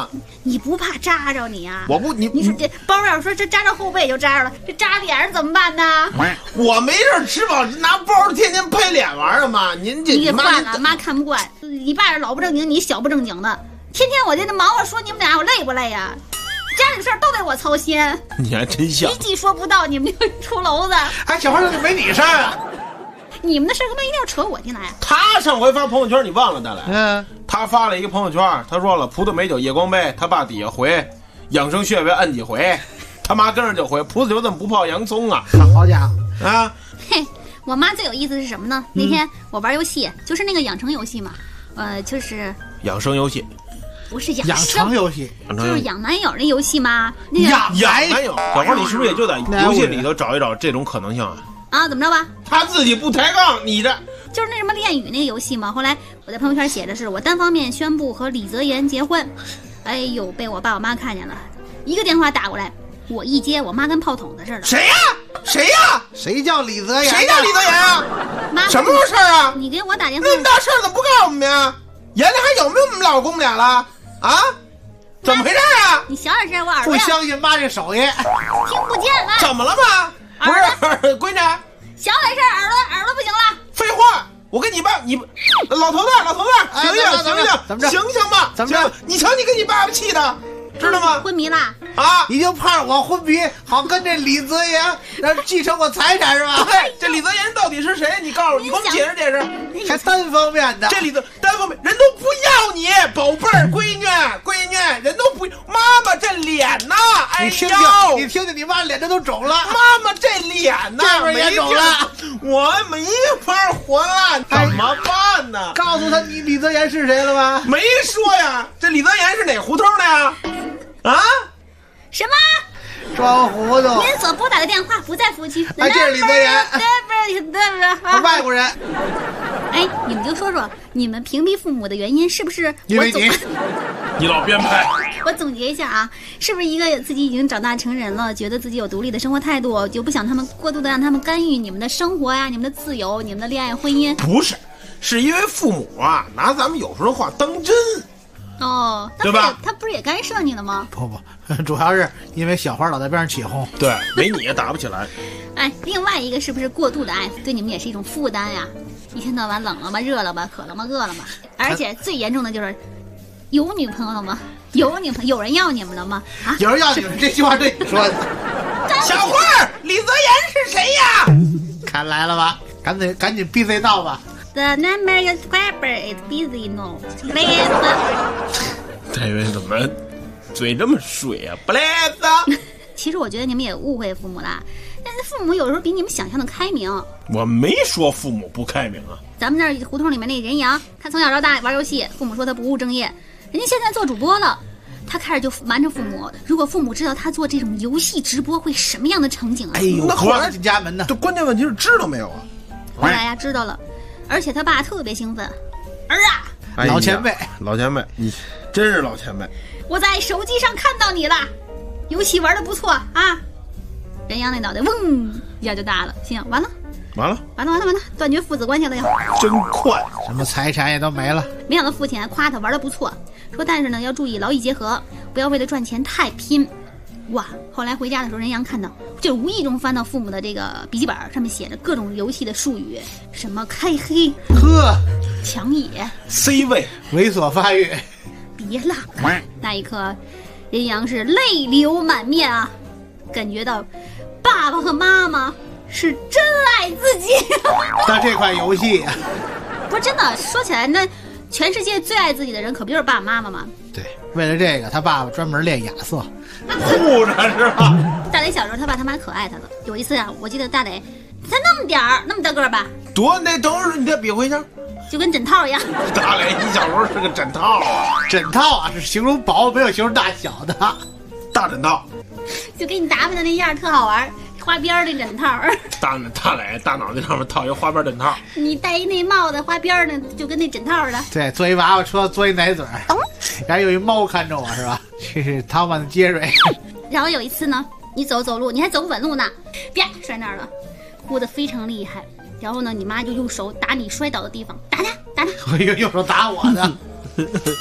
B: 你不怕扎着你啊？
P: 我不，
B: 你说这包要说这扎着后背就扎着了，这扎脸上怎么办呢？
P: 我没事吃饱拿包天天拍脸玩啊妈！您这
B: 你给换了，妈看不惯。你爸是老不正经，你小不正经的，天天我这忙活说你们俩我累不累呀？家里事儿都得我操心。
P: 你还真像，
B: 一句说不到，你们就出篓子。
C: 哎，小花就没你事儿啊。
B: 你们的事儿他妈一定要扯我进来啊！
P: 他上回发朋友圈你忘了大来？他发了一个朋友圈，他说了葡萄美酒夜光杯，他爸底下回养生穴位摁几回，他妈跟着就回葡萄酒怎么不泡洋葱啊？
C: 好家伙
B: 啊！嘿，我妈最有意思是什么呢？那天我玩游戏，就是那个养成游戏嘛，就是
P: 养生游戏，
B: 不是养
C: 成游戏，
B: 就是养男友那游戏嘛。那个
P: 养男友，小花你是不是也就在游戏里头找一找这种可能性啊？
B: 啊，怎么着吧？
P: 他自己不抬杠，你这
B: 就是那什么恋语那个游戏嘛。后来我在朋友圈写的是我单方面宣布和李泽言结婚，哎呦，被我爸我妈看见了，一个电话打过来，我一接，我妈跟炮筒子似的。
P: 谁呀？谁呀？
C: 谁叫李泽言？
P: 谁叫李泽言啊？
B: 妈，
P: 什么事儿啊？
B: 你给我打电话，
P: 那么大事儿怎么不告诉我们呀？眼里还有没有我们老公俩了？啊？怎么回事啊？
B: 你小点声，我耳朵
C: 不相信妈这手艺，
B: 听不见了。
P: 怎么了吗？不是，闺女，
B: 小点声，耳朵不行了。
P: 废话，我跟你爸，你老头子，醒醒吧！
C: 怎么着？
P: 你瞧你给你爸爸气的，知道吗？
B: 昏迷了
P: 啊！
C: 你就怕我昏迷，好跟这李泽言继承我财产是吧？
P: 对，这李泽言到底是谁？你告诉我，你给我们解释解释。
C: 还单方面的，
P: 这里的单方面人都不要你，宝贝儿，闺女，人都不，妈妈这脸呐，哎呦，
C: 你听听你妈脸这都肿了，
P: 妈妈这脸呐，
C: 这边也肿了，
P: 我没法活了，怎么办呢？
C: 告诉他你李泽言是谁了吗？
P: 没说呀，这李泽言是哪胡同的呀？啊？
B: 什么？
C: 装糊涂！
B: 您所拨打的电话不在服务区。
C: 哎，这是李泽言，
B: 对，
C: 外国人。
B: 哎，你们就说说，你们屏蔽父母的原因是不是？
C: 因为
P: 你老编排。
B: 我总结一下啊，是不是一个自己已经长大成人了，觉得自己有独立的生活态度，就不想他们过度的让他们干预你们的生活呀、你们的自由、你们的恋爱婚姻？
P: 不是，是因为父母啊拿咱们有时候话当真。
B: 哦，
P: 对吧？
B: 他不是也干涉你了吗？
C: 不，主要是因为小花老在边上起哄。
P: 对，没你也打不起来。
B: 哎，另外一个是不是过度的爱对你们也是一种负担呀？一天到晚冷了吧，热了吧，渴了吗，饿了吗？而且最严重的就是有女朋友吗？有人要你们了吗？啊，
C: 有人要你们，这句话对你说的。
P: 小花，李泽言是谁呀？
C: 看来了吧，赶紧闭嘴闹吧。
B: The number you subscriber is busy now. Please.
P: 这位怎么嘴这么水啊 ？Please.
B: 其实我觉得你们也误会父母啦，但是父母有时候比你们想象的开明。
P: 我没说父母不开明啊。
B: 咱们这儿胡同里面那人杨，他从小到大玩游戏，父母说他不务正业，人家现在做主播了。他开始就瞒着父母，如果父母知道他做这种游戏直播会什么样的场景啊？
C: 哎呦，那后来进家门呢？
P: 这关键问题是知道没有啊？
B: 后来呀，知道了。而且他爸特别兴奋，儿啊，
C: 老前辈，
P: 你真是老前辈。
B: 我在手机上看到你了，游戏玩的不错啊。人杨那脑袋嗡一下就大了，心想完了，断绝父子关系了要。
P: 真快，
C: 什么财产也都没了。
B: 没想到父亲还夸他玩的不错，说但是呢要注意劳逸结合，不要为了赚钱太拼。哇！后来回家的时候，人杨看到，就无意中翻到父母的这个笔记本，上面写着各种游戏的术语，什么开黑、抢野、
P: C 位、
C: 猥琐发育。
B: 别了！那一刻，人杨是泪流满面啊，感觉到爸爸和妈妈是真爱自己。
C: 但这款游戏，
B: 不是真的，说起来，那全世界最爱自己的人可不就是爸爸妈妈吗？
C: 对，为了这个，他爸爸专门练亚瑟，
P: 护着是吧？
B: 大磊小时候，他爸他妈可爱他了。有一次啊，我记得大磊才那么点儿，那么大个儿吧，
P: 那等会儿你再比划一下，
B: 就跟枕套一样。
P: 大磊，你小时候是个枕套啊？
C: 枕套啊，是形容薄，没有形容大小的。
P: 大枕套，
B: 就给你打扮的那样特好玩，花边的枕套。
P: 大磊大脑袋上面套一花边枕套，
B: 你戴一那帽子，花边的就跟那枕套似的。
C: 对，坐一娃娃车，坐一奶嘴，然后有一猫看着我，是吧？这是汤姆的杰瑞。
B: 然后有一次呢，你走路，你还走不稳路呢，啪摔那儿了，哭得非常厉害。然后呢，你妈就用手打你摔倒的地方，打他。
C: 用手打我呢。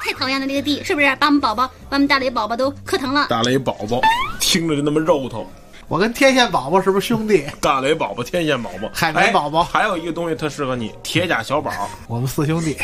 B: 太讨厌了，这个地是不是把我们大雷宝宝都磕疼了？
P: 大雷宝宝听着就那么肉头。
C: 我跟天线宝宝是不是兄弟？
P: 大雷宝宝、天线宝宝、
C: 海绵宝宝，
P: 还有一个东西特适合你，铁甲小宝。
C: 我们4兄弟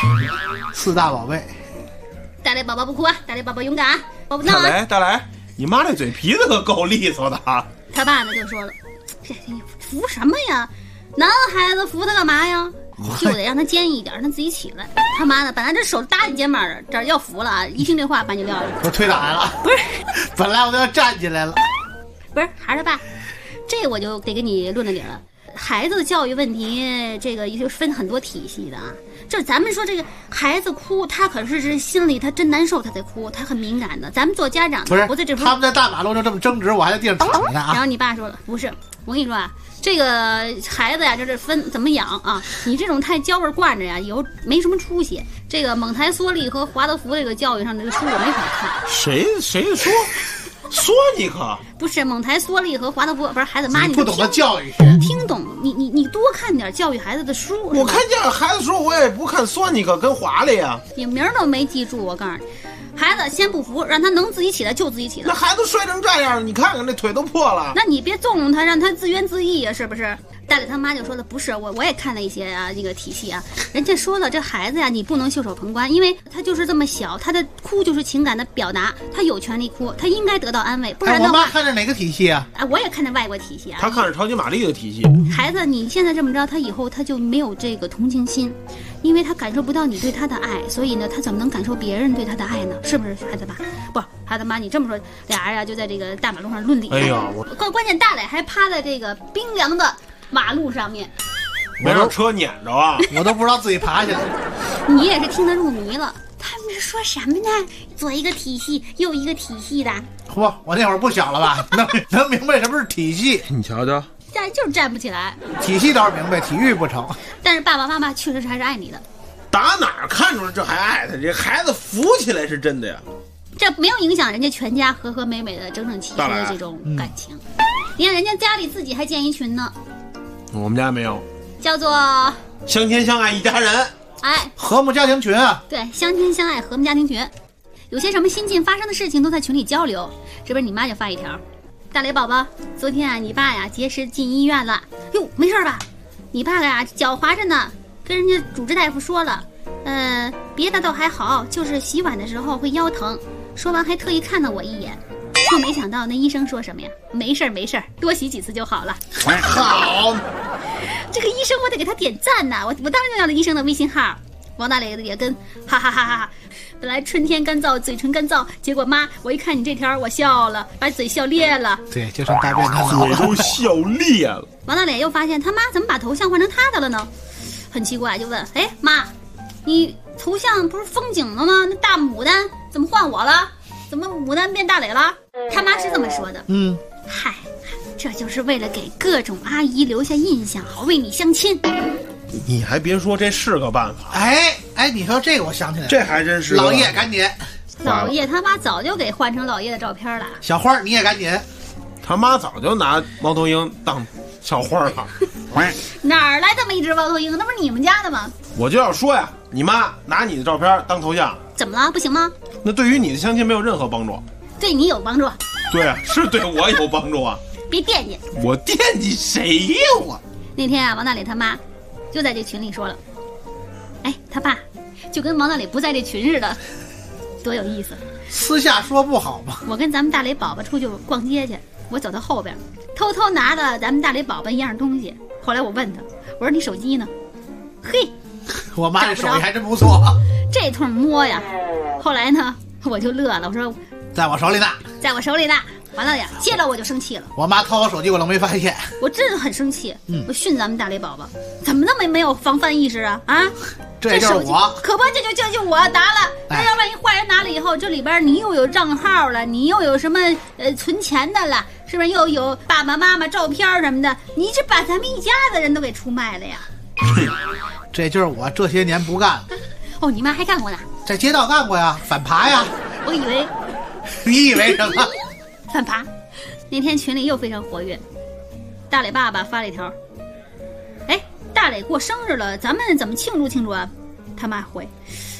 C: ，4大宝贝。
B: 大雷宝宝不哭啊，大雷宝宝勇敢啊，宝宝闹啊！
P: 大雷，你妈这嘴皮子可够利索的啊！
B: 他爸呢就说了，这扶什么呀？男孩子扶他干嘛呀？就得让他坚毅一点，让他自己起来。他妈呢，本来这手搭你肩膀的，这儿要扶了啊！一听这话，把你撂了。
C: 我推倒来了，
B: 不是，
C: 本来我都要站起来了。
B: 不是，孩儿爸，这我就得给你论了理了。孩子的教育问题，这个也就分很多体系的啊。这咱们说这个孩子哭，他可是心里他真难受，他才哭，他很敏感的。咱们做家长的不是这时候，
C: 他们在大马路上这么争执，我还在地上躺着呢啊。
B: 然后你爸说了，不是，我跟你说啊，这个孩子呀，这分怎么养啊？你这种太娇味惯着呀，以后没什么出息。这个蒙台梭利和华德福这个教育上这个书我没法看。
P: 谁说？索尼克
B: 不是蒙台梭利和华德福，不是孩子妈，
C: 你不懂得教育，
B: 听懂你多看点教育孩子的书。
P: 我看见孩子书，我也不看索尼克跟华丽呀，
B: 你名都没记住。我告诉你，孩子先不服，让他能自己起来就自己起来。
P: 那孩子摔成这样，你看看这腿都破了。
B: 那你别纵容他，让他自怨自艾呀，是不是？大磊他妈就说了，不是我也看了一些啊，这个体系啊，人家说了，这孩子呀，你不能袖手旁观，因为他就是这么小，他的哭就是情感的表达，他有权利哭，他应该得到安慰，不然的话。
C: 我妈看着哪个体系啊？
B: 我也看着外国体系啊。
P: 他看着超级玛丽的体系。
B: 孩子，你现在这么着，他以后他就没有这个同情心，因为他感受不到你对他的爱，所以呢，他怎么能感受别人对他的爱呢？是不是孩子吧？不，孩子妈，你这么说，俩人呀就在这个大马路上论理。
P: 哎呀，
B: 关键大磊还趴在这个冰凉的马路上面，
P: 没让车撵着啊！
C: 我都不知道自己爬下来。
B: 你也是听得入迷了。他们是说什么呢？左一个体系，右一个体系的。
C: 嚯，我那会儿不小了吧？能明白什么是体系？
P: 你瞧瞧，
B: 站就是站不起来。
C: 体系倒是明白，体育不成。
B: 但是爸爸妈妈确实是还是爱你的。
P: 打哪儿看出来这还爱他？这孩子扶起来是真的呀。
B: 这没有影响人家全家和和美美的整整齐齐的这种感情。你看人家家里自己还建一群呢。
P: 我们家没有，
B: 叫做
P: 相亲相爱一家人，
B: 哎，
C: 和睦家庭群啊。
B: 对，相亲相爱和睦家庭群，有些什么新近发生的事情都在群里交流。这边你妈就发一条，大雷宝宝，昨天啊你爸呀结石进医院了，哟没事吧？你爸呀脚划着呢，跟人家主治大夫说了，别的倒还好，就是洗碗的时候会腰疼。说完还特意看了我一眼。可没想到那医生说什么呀？没事没事，多洗几次就好了。
P: 好，
B: 这个医生我得给他点赞呐！我当然要了医生的微信号。王大磊也跟哈哈哈哈！本来春天干燥，嘴唇干燥，结果妈，我一看你这条，我笑了，把嘴笑裂了。
C: 对，就剩大便他
P: 嘴都笑裂了。
B: 王大磊又发现他妈怎么把头像换成他的了呢？很奇怪，就问：哎妈，你头像不是风景了吗？那大牡丹怎么换我了？怎么牡丹变大磊了？他妈是这么说的。嗨，这就是为了给各种阿姨留下印象，好为你相亲。
P: 你还别说，这是个办法。
C: 哎，你说这个我想起来了，
P: 这还真是。
C: 老叶赶紧，
B: 老叶他妈早就给换成老叶的照片了。
C: 小花你也赶紧，
P: 他妈早就拿猫头鹰当小花了。
B: 哪儿来这么一只猫头鹰？那不是你们家的吗？
P: 我就要说呀，你妈拿你的照片当头像，
B: 怎么了？不行吗？
P: 那对于你的相亲没有任何帮助。
B: 对你有帮助。
P: 对啊，是对我有帮助啊。
B: 别惦记。
P: 我惦记谁呀我？
B: 那天啊，王大磊他妈就在这群里说了，哎，他爸就跟王大磊不在这群似的，多有意思。
C: 私下说不好吗？
B: 我跟咱们大磊宝宝出去逛街去，我走到后边，偷偷拿了咱们大磊宝宝一样东西。后来我问他，我说你手机呢？嘿，
C: 我妈这手艺还真不错，
B: 这通摸呀。后来呢，我就乐了，我说
C: 在我手里呢，
B: 在我手里呢。完了呀，接着我就生气了。
C: 我妈掏我手机，我都没发现。
B: 我真的很生气，我训咱们大雷宝宝，怎么那么没有防范意识啊？啊，
C: 这就是我，
B: 可不，这就我答了。那要万一坏人拿了以后，这里边你又有账号了，你又有什么存钱的了，是不是又有爸爸妈妈照片什么的？你这把咱们一家子人都给出卖了呀！
C: 这就是我这些年不干了。
B: 哦，你妈还干过呢？
C: 在街道干过呀，反扒呀。
B: 我以为，
C: 你以为什么？
B: 反扒。那天群里又非常活跃，大磊爸爸发了一条：哎，大磊过生日了，咱们怎么庆祝庆祝啊？他妈回：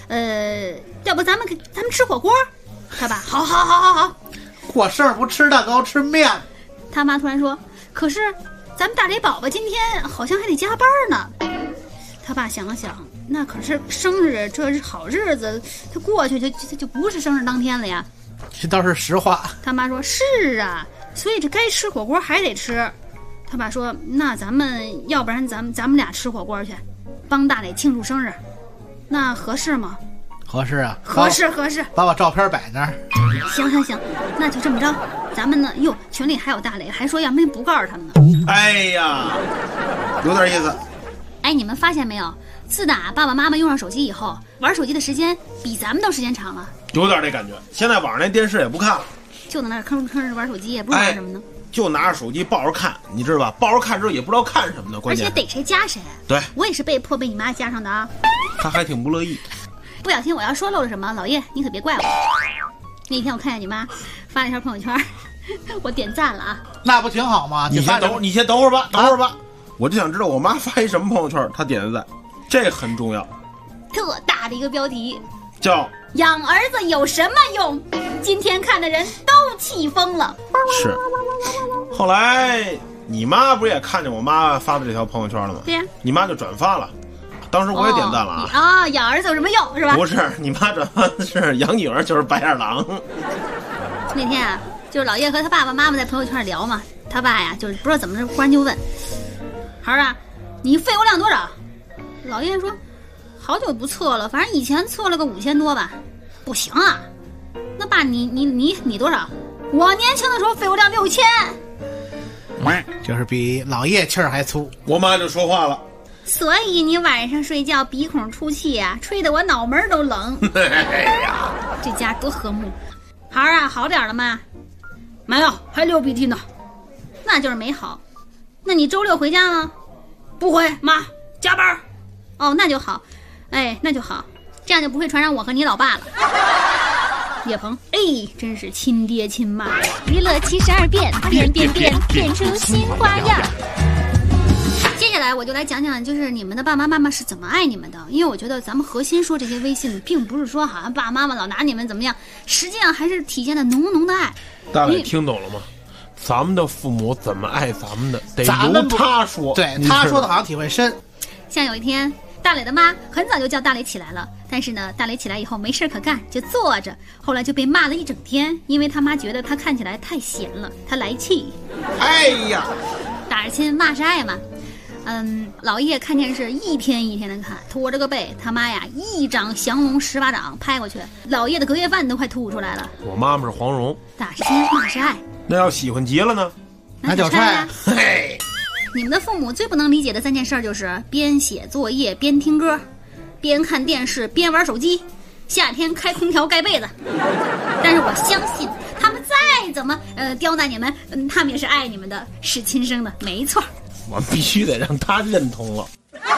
B: 要不咱们吃火锅？他爸好，
C: 过生日不吃蛋糕吃面。
B: 他妈突然说，可是咱们大雷宝宝今天好像还得加班呢。他爸想了想，那可是生日，这是好日子，他过去就不是生日当天了呀。
C: 这倒是实话。
B: 他妈说是啊，所以这该吃火锅还得吃。他爸说，那咱们要不然咱们俩吃火锅去，帮大磊庆祝生日，那合适吗？
C: 合适啊，
B: 合适，
C: 把我照片摆那儿。
B: 行，那就这么着。咱们呢，群里还有大磊，还说要没不告诉他们呢。
P: 哎呀，有点意思。
B: 哎，你们发现没有？自打爸爸妈妈用上手机以后，玩手机的时间比咱们都时间长了。
P: 有点这感觉。现在晚上那电视也不看了，
B: 就在那吭哧玩手机，也不知道玩什么呢。
P: 就拿着手机抱着看，你知道吧？抱着看之后也不知道看什么呢，关键
B: 而且逮谁加谁。
P: 对，
B: 我也是被迫被你妈加上的啊。
P: 他还挺不乐意。
B: 不小心我要说漏了什么，老叶你可别怪我。那天我看见你妈发了一条朋友圈，我点赞了啊。
C: 那不挺好吗？
P: 你先等会儿吧，我就想知道我妈发一什么朋友圈，她点的赞，这很重要。
B: 特大的一个标题
P: 叫
B: 养儿子有什么用？今天看的人都气疯了。
P: 是。后来你妈不是也看见我妈发的这条朋友圈了吗？
B: 对呀。
P: 你妈就转发了，当时我也点赞了
B: 啊。养儿子有什么用是吧？
P: 不是，你妈转发的是养女儿就是白眼狼。
B: 那天啊，就是老叶和他爸爸妈妈在朋友圈聊嘛，他爸呀就是不知道怎么着，忽然就问孩儿啊，你肺活量多少？老叶说好久不测了，反正以前测了个5000多吧。不行啊，那爸你多少？我年轻的时候肺活量6000。
C: 就是比老叶气儿还粗。
P: 我妈就说话了，
B: 所以你晚上睡觉鼻孔出气啊，吹得我脑门都冷。
P: 哎呀，
B: 这家多和睦。孩儿啊，好点了吗？没有，还流鼻涕呢。那就是没好。那你周6回家吗？不回，妈，加班。哦，那就好。哎，那就好，这样就不会传染我和你老爸了。叶鹏，哎，真是亲爹亲妈呀！
K: 娱乐72变，变出新花样。
B: 接下来我就来讲讲，就是你们的爸爸妈妈是怎么爱你们的。因为我觉得咱们核心说这些微信，并不是说好像爸爸妈妈老拿你们怎么样，实际上还是体现了浓浓的爱。
P: 大概听懂了吗？咱们的父母怎么爱咱们的，得由他说。
C: 对，他说的好像体会深。
B: 像有一天，大磊的妈很早就叫大磊起来了，但是呢，大磊起来以后没事可干，就坐着，后来就被骂了一整天，因为他妈觉得他看起来太闲了，他来气。
P: 哎呀，
B: 打着亲骂是爱嘛。老叶看电视一天一天的看，拖着个背，他妈呀一掌降龙10巴掌拍过去，老叶的隔夜饭都快吐出来了。
P: 我妈妈是黄蓉，
B: 打是亲骂是爱。
P: 那要喜欢极了呢？
C: 那就踹。
P: 嘿，
B: 你们的父母最不能理解的3件事就是边写作业边听歌，边看电视边玩手机，夏天开空调盖被子。但是我相信他们再怎么刁难你们，他们也是爱你们的，是亲生的，没错。
P: 我必须得让他认同了。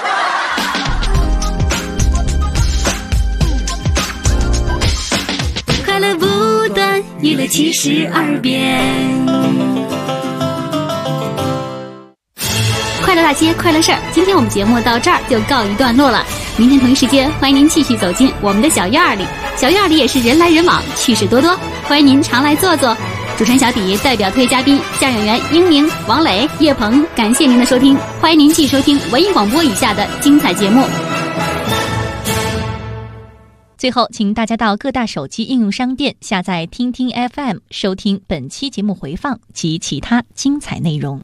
K: 快乐不断，娱乐72变。快乐大街，快乐事儿。今天我们节目到这儿就告一段落了。明天同一时间，欢迎您继续走进我们的小院里。小院里也是人来人往，趣事多多，欢迎您常来坐坐。主持人小迪代表特约嘉宾相声演员英明、王磊、叶鹏，感谢您的收听，欢迎您继续收听文艺广播以下的精彩节目。
D: 最后，请大家到各大手机应用商店下载听听 FM， 收听本期节目回放及其他精彩内容。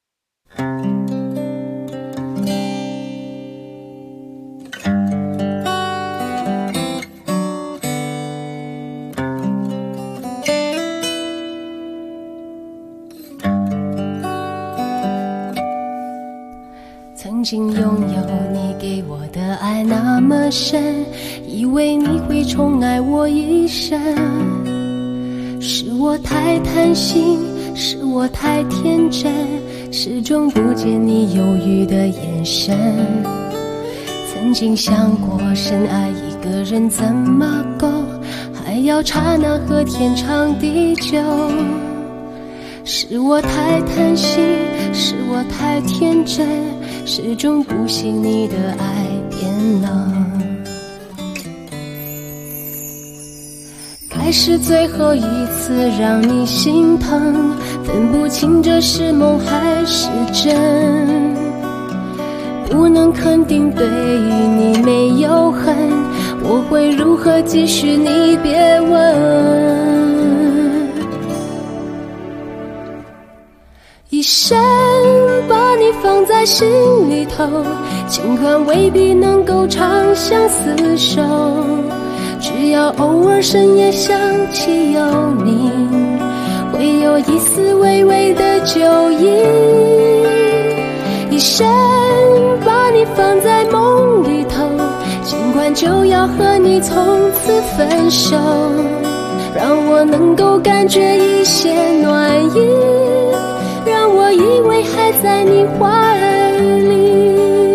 Q: 曾经拥有你给我的爱那么深，以为你会宠爱我一生。是我太贪心，是我太天真，始终不见你犹豫的眼神。曾经想过深爱一个人怎么够，还要刹那和天长地久。是我太贪心，是我太天真，始终不信你的爱变冷。 该是最后一次让你心疼，分不清这是梦还是真，不能肯定对你没有恨，我会如何继续你别问。一生把你放在心里头，尽管未必能够长相厮守，只要偶尔深夜想起有你，会有一丝微微的酒意。一生把你放在梦里头，尽管就要和你从此分手，让我能够感觉一些暖意，让我以为还在你怀里。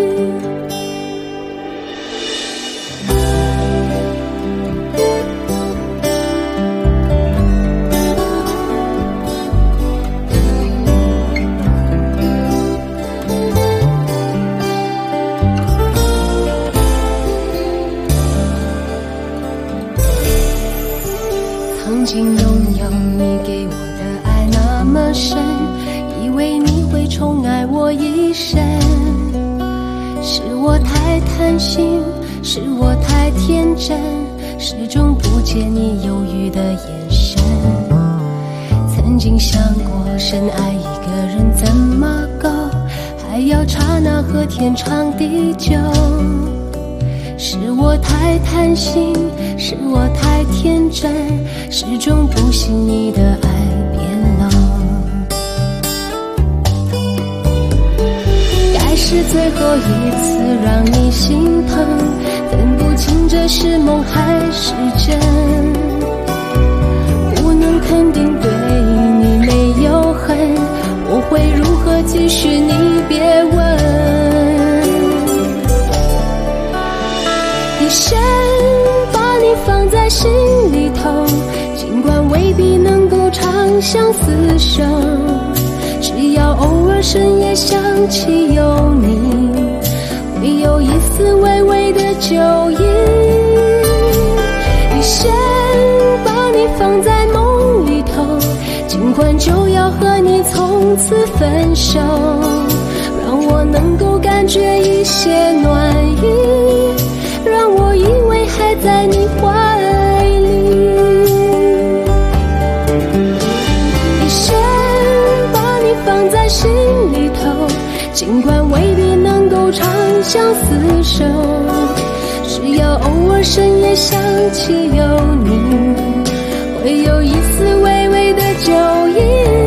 Q: 曾经拥有你给我的爱那么深，以为你会宠爱我一生，是我太贪心，是我太天真，始终不见你犹豫的眼神。曾经想过深爱一个人怎么够，还要刹那和天长地久，是我太贪心，是我太天真，始终不信你的爱变冷。该是最后一次让你心疼，分不清这是梦还是真，不能肯定对你没有恨，我会如何继续你别问。一生把你放在心里头，尽管未必能够长相厮守，只要偶尔深夜想起有你，会有一丝微微的酒意。一生把你放在梦里头，尽管就要和你从此分手，让我能够感觉一些暖意，让我以为还在你怀里。一生把你放在心里头，尽管未必能够长相厮守，只要偶尔深夜想起有你，会有一丝微微的酒意。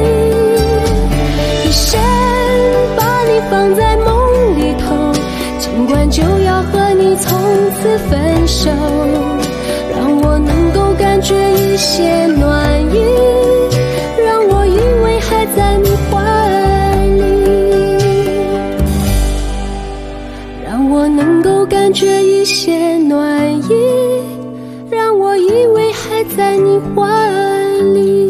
Q: 一生把你放在梦里头，尽管就要和你从此分手，让我能够感觉一些暖意，让我以为还在你怀里，让我能够感觉一些暖意，让我以为还在你怀里。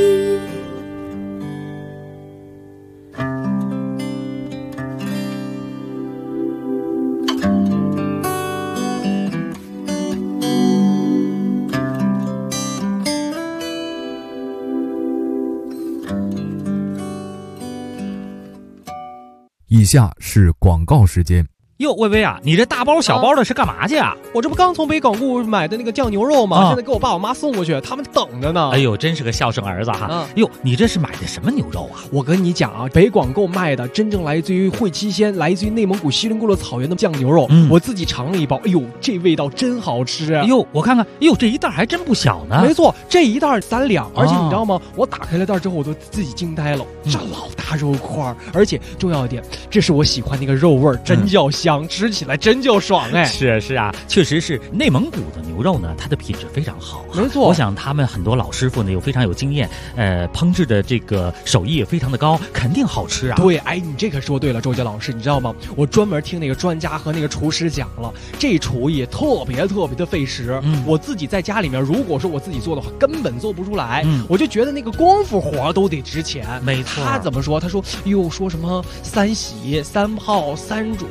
R: 以下是广告时间。
S: 哟，薇薇啊，你这大包小包的是干嘛去啊？
T: 我这不刚从北港户买的那个酱牛肉吗？现在给我爸我妈送过去，他们等着呢。
S: 哎呦，真是个孝顺儿子哈！哟，你这是买的什么牛肉啊？
T: 我跟你讲啊，北广购卖的真正来自于会期鲜，来自于内蒙古锡林郭勒草原的酱牛肉，我自己尝了一包，哎呦，这味道真好吃！
S: 哎呦，我看看，哎呦，这一袋还真不小呢。
T: 没错，这一袋3两，而且你知道吗？我打开了袋之后，我都自己惊呆了，这老大肉块，而且重要一点，这是我喜欢那个肉味，真叫香，吃起来真叫爽哎！
S: 是啊，确实是内蒙古的牛肉呢，它的品质非常好。
T: 没错，
S: 我想他们很多老师傅呢又非常有经验，烹制的这个手艺也非常的高，肯定好吃啊。
T: 对，哎，你这可说对了，周杰老师，你知道吗？我专门听那个专家和那个厨师讲了，这厨艺特别的费时。我自己在家里面，如果说我自己做的话，根本做不出来。我就觉得那个功夫活都得值钱。
S: 没错，
T: 他怎么说？他说，哟，说什么3洗3泡3煮3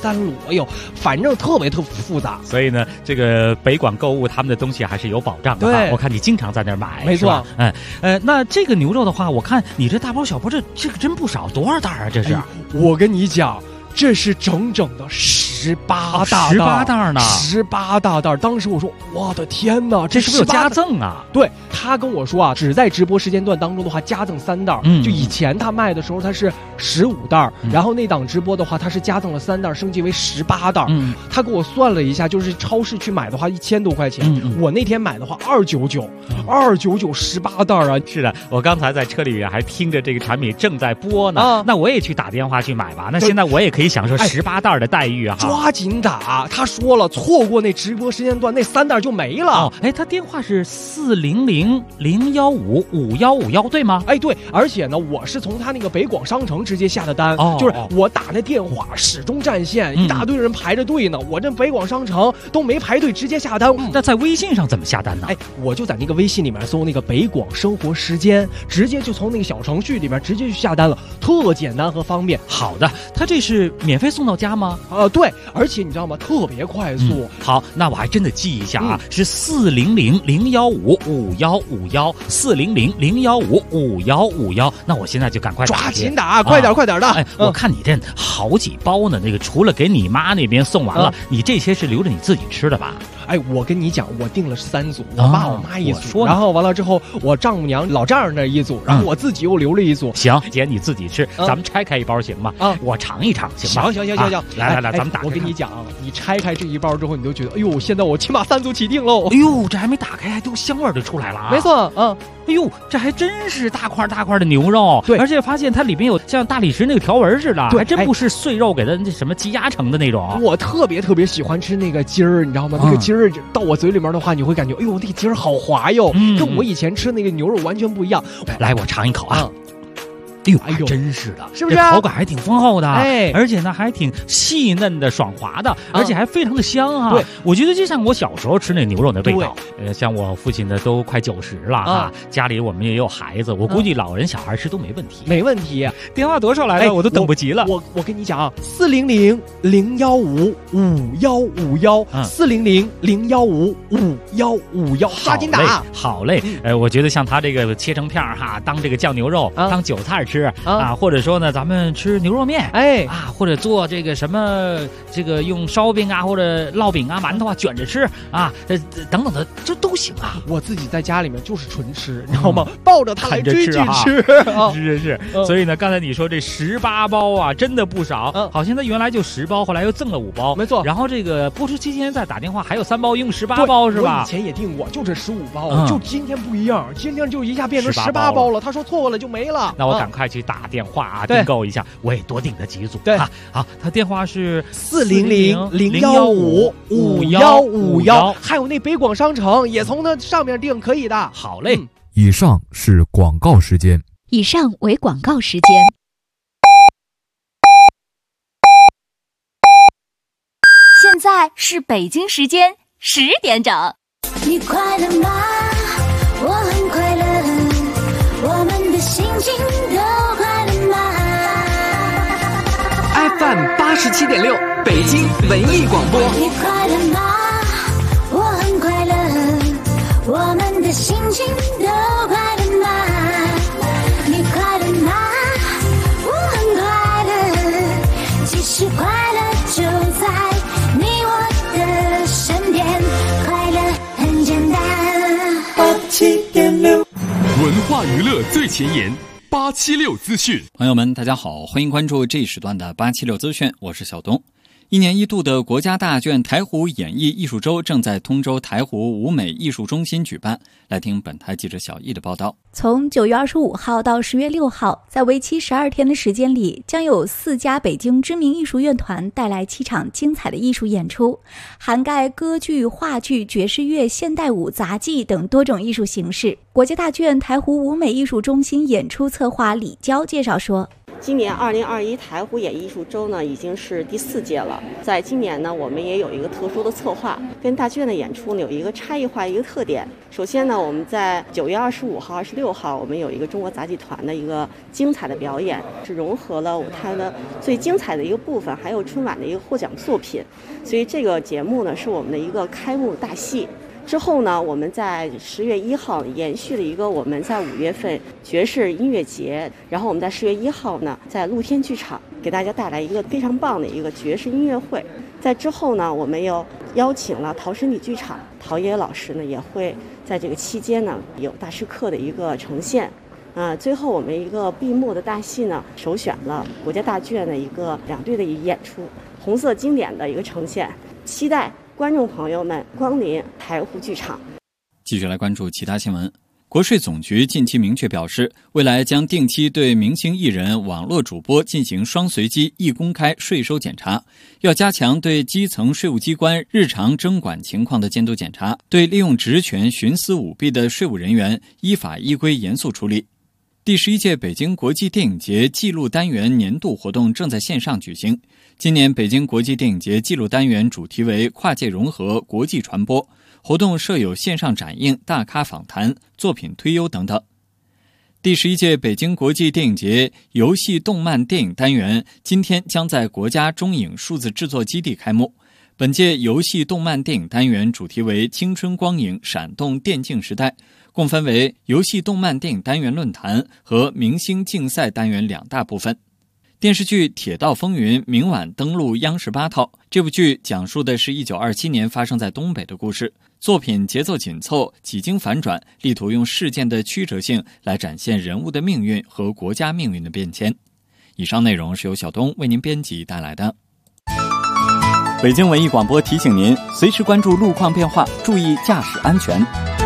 T: 三路，哎呦，反正特别复杂。
S: 所以呢，这个北广购物他们的东西还是有保障的。
T: 对，
S: 我看你经常在那儿买，
T: 没错。
S: 那这个牛肉的话，我看你这大包小包，这个真不少，多少袋啊？这是？
T: 我跟你讲，这是整整的18袋
S: 呢
T: ，18大袋。当时我说，我的天哪，
S: 这是不是有加赠啊？
T: 对，他跟我说啊，只在直播时间段当中的话，加赠3袋。就以前他卖的时候，他是15袋，然后那档直播的话，他是加赠了3袋，升级为18袋。他给我算了一下，就是超市去买的话，1000多块钱。我那天买的话，299，29918袋啊！
S: 是的，我刚才在车里面还听着这个产品正在播呢。那我也去打电话去买吧。那现在我也可以享受18袋的待遇啊！
T: 抓紧打！他说了，错过那直播时间段，那3袋就没了。
S: 他电话是400-015-5151，对吗？
T: 对，而且呢，我是从他那个北广商城直接下的单，就是我打那电话始终占线，一大堆人排着队呢。我这北广商城都没排队，直接下单。
S: 那在微信上怎么下单呢？
T: 我就在那个微信里面搜那个北广生活时间，直接就从那个小程序里面直接去下单了，特简单和方便。
S: 好的，他这是免费送到家吗？
T: 对，而且你知道吗？特别快速。
S: 好，那我还真得记一下啊，是400-015-5151，400-015-5151。那我现在就赶快
T: 抓紧打，快点的。
S: 我看你这好几包呢，那个除了给你妈那边送完了，你这些是留着你自己吃的吧？
T: 我跟你讲，我订了3组，我爸我妈一组，然后完了之后，我丈母娘老丈人那一组，然后我自己又留了一组。
S: 行，姐你自己吃，咱们拆开一包行吗？我尝一尝行吗？
T: 行，
S: 来，咱们打开。
T: 我跟你讲，你拆开这一包之后，你就觉得，哎呦，现在我起码3组起订喽。
S: 哎呦，这还没打开，都香味就出来了啊！
T: 没错，
S: 哎呦，这还真是大块的牛肉，
T: 对，
S: 而且发现它里面有像大理石那个条纹似的，还真不是碎肉给它那什么积压成的那种。
T: 我特别喜欢吃那个筋儿，你知道吗？那个筋儿到我嘴里面的话，你会感觉，哎呦，那个筋儿好滑哟，跟我以前吃那个牛肉完全不一样。
S: 来，我尝一口啊。哎呦，真是的，
T: 是不是？
S: 口感还挺丰厚的，而且呢还挺细嫩的、爽滑的，而且还非常的香啊！
T: 对，
S: 我觉得就像我小时候吃那牛肉的味道。像我父亲的都快90了啊，家里我们也有孩子，我估计老人小孩吃都没问题。
T: 没问题。
S: 电话多少来了？我都等不及了。
T: 我跟你讲，400-015-5151，400-015-5151，抓紧打！
S: 好嘞，我觉得像他这个切成片当这个酱牛肉，当韭菜吃啊，或者说呢，咱们吃牛肉面，或者做这个什么，这个用烧饼啊，或者烙饼啊、馒头啊卷着吃啊，等等的，这都行啊。
T: 我自己在家里面就是纯吃，你知道吗？抱着它来追剧吃。
S: 是。所以呢，刚才你说这18包啊，真的不少。好像他原来就10包，后来又赠了5包。
T: 没错。
S: 然后这个播出期间再打电话，还有3包，一共18包是吧？
T: 我以前也订过，就这15包，就今天不一样，今天就一下变成18包了。他说错了就没了。
S: 那我赶快去打电话啊，订购一下，我也多订了几组。
T: 对，
S: 好，他电话是
T: 400-015-5151，还有那北广商城也从那上面订，可以的。
S: 好嘞。
R: 以上是广告时间。
D: 以上为广告时间。
K: 现在是北京时间10点整。
H: 你快乐吗？我很快乐，我们的心情都快乐吗
O: ？FM 87.6，北京文艺广播。
H: 你快乐吗？我很快乐，我们的心情都快乐吗？你快乐吗？我很快乐，其实快乐就在你我的身边，快乐很简单。87.6，
J: 文化娱乐最前沿，876资讯。
M: 朋友们，大家好，欢迎关注这一时段的876资讯，我是小东。1年1度的国家大卷台湖演艺艺术周正在通州台湖舞美艺术中心举办。来听本台记者小易的报道。
U: 从9月25号到10月6号，在为期12天的时间里，将有4家北京知名艺术乐团带来7场精彩的艺术演出，涵盖歌剧、话剧、爵士乐、现代舞、杂技等多种艺术形式。国家大卷台湖舞美艺术中心演出策划李娇介绍说，
F: 今年2021台湖演艺艺术周呢，已经是第4届了。在今年呢，我们也有一个特殊的策划，跟大剧院的演出呢有一个差异化一个特点。首先呢，我们在9月25号、26号，我们有一个中国杂技团的一个精彩的表演，是融合了舞台的最精彩的一个部分，还有春晚的一个获奖作品。所以这个节目呢，是我们的一个开幕大戏。之后呢，我们在10月1号延续了一个我们在5月份爵士音乐节，然后我们在10月1号呢，在露天剧场给大家带来一个非常棒的一个爵士音乐会。在之后呢，我们又邀请了陶身体剧场，陶爷老师呢也会在这个期间呢有大师课的一个呈现。最后我们一个闭幕的大戏呢，首选了国家大剧院的一个2队的演出，红色经典的一个呈现，期待观众朋友们光临台湖剧场。
M: 继续来关注其他新闻。国税总局近期明确表示，未来将定期对明星艺人、网络主播进行双随机、一公开税收检查，要加强对基层税务机关日常征管情况的监督检查，对利用职权徇私舞弊的税务人员依法依规严肃处理。第11届北京国际电影节记录单元年度活动正在线上举行。今年北京国际电影节记录单元主题为跨界融合、国际传播，活动设有线上展映、大咖访谈、作品推优等等。第11届北京国际电影节游戏动漫电影单元今天将在国家中影数字制作基地开幕。本届游戏动漫电影单元主题为青春光影闪动电竞时代，共分为游戏动漫电影单元论坛和明星竞赛单元2大部分。电视剧《铁道风云》明晚登陆央视8套。这部剧讲述的是1927年发生在东北的故事，作品节奏紧凑，几经反转，力图用事件的曲折性来展现人物的命运和国家命运的变迁。以上内容是由小东为您编辑带来的。北京文艺广播提醒您，随时关注路况变化，注意驾驶安全。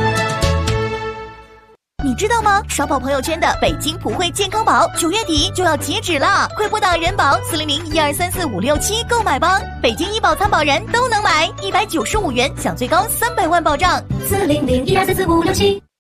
V: 你知道吗？刷爆朋友圈的北京普惠健康宝9月底就要截止了，快拨打人保400-1234-567购买吧！北京医保参保人都能买，195元享最高300万保障。400-1234-567。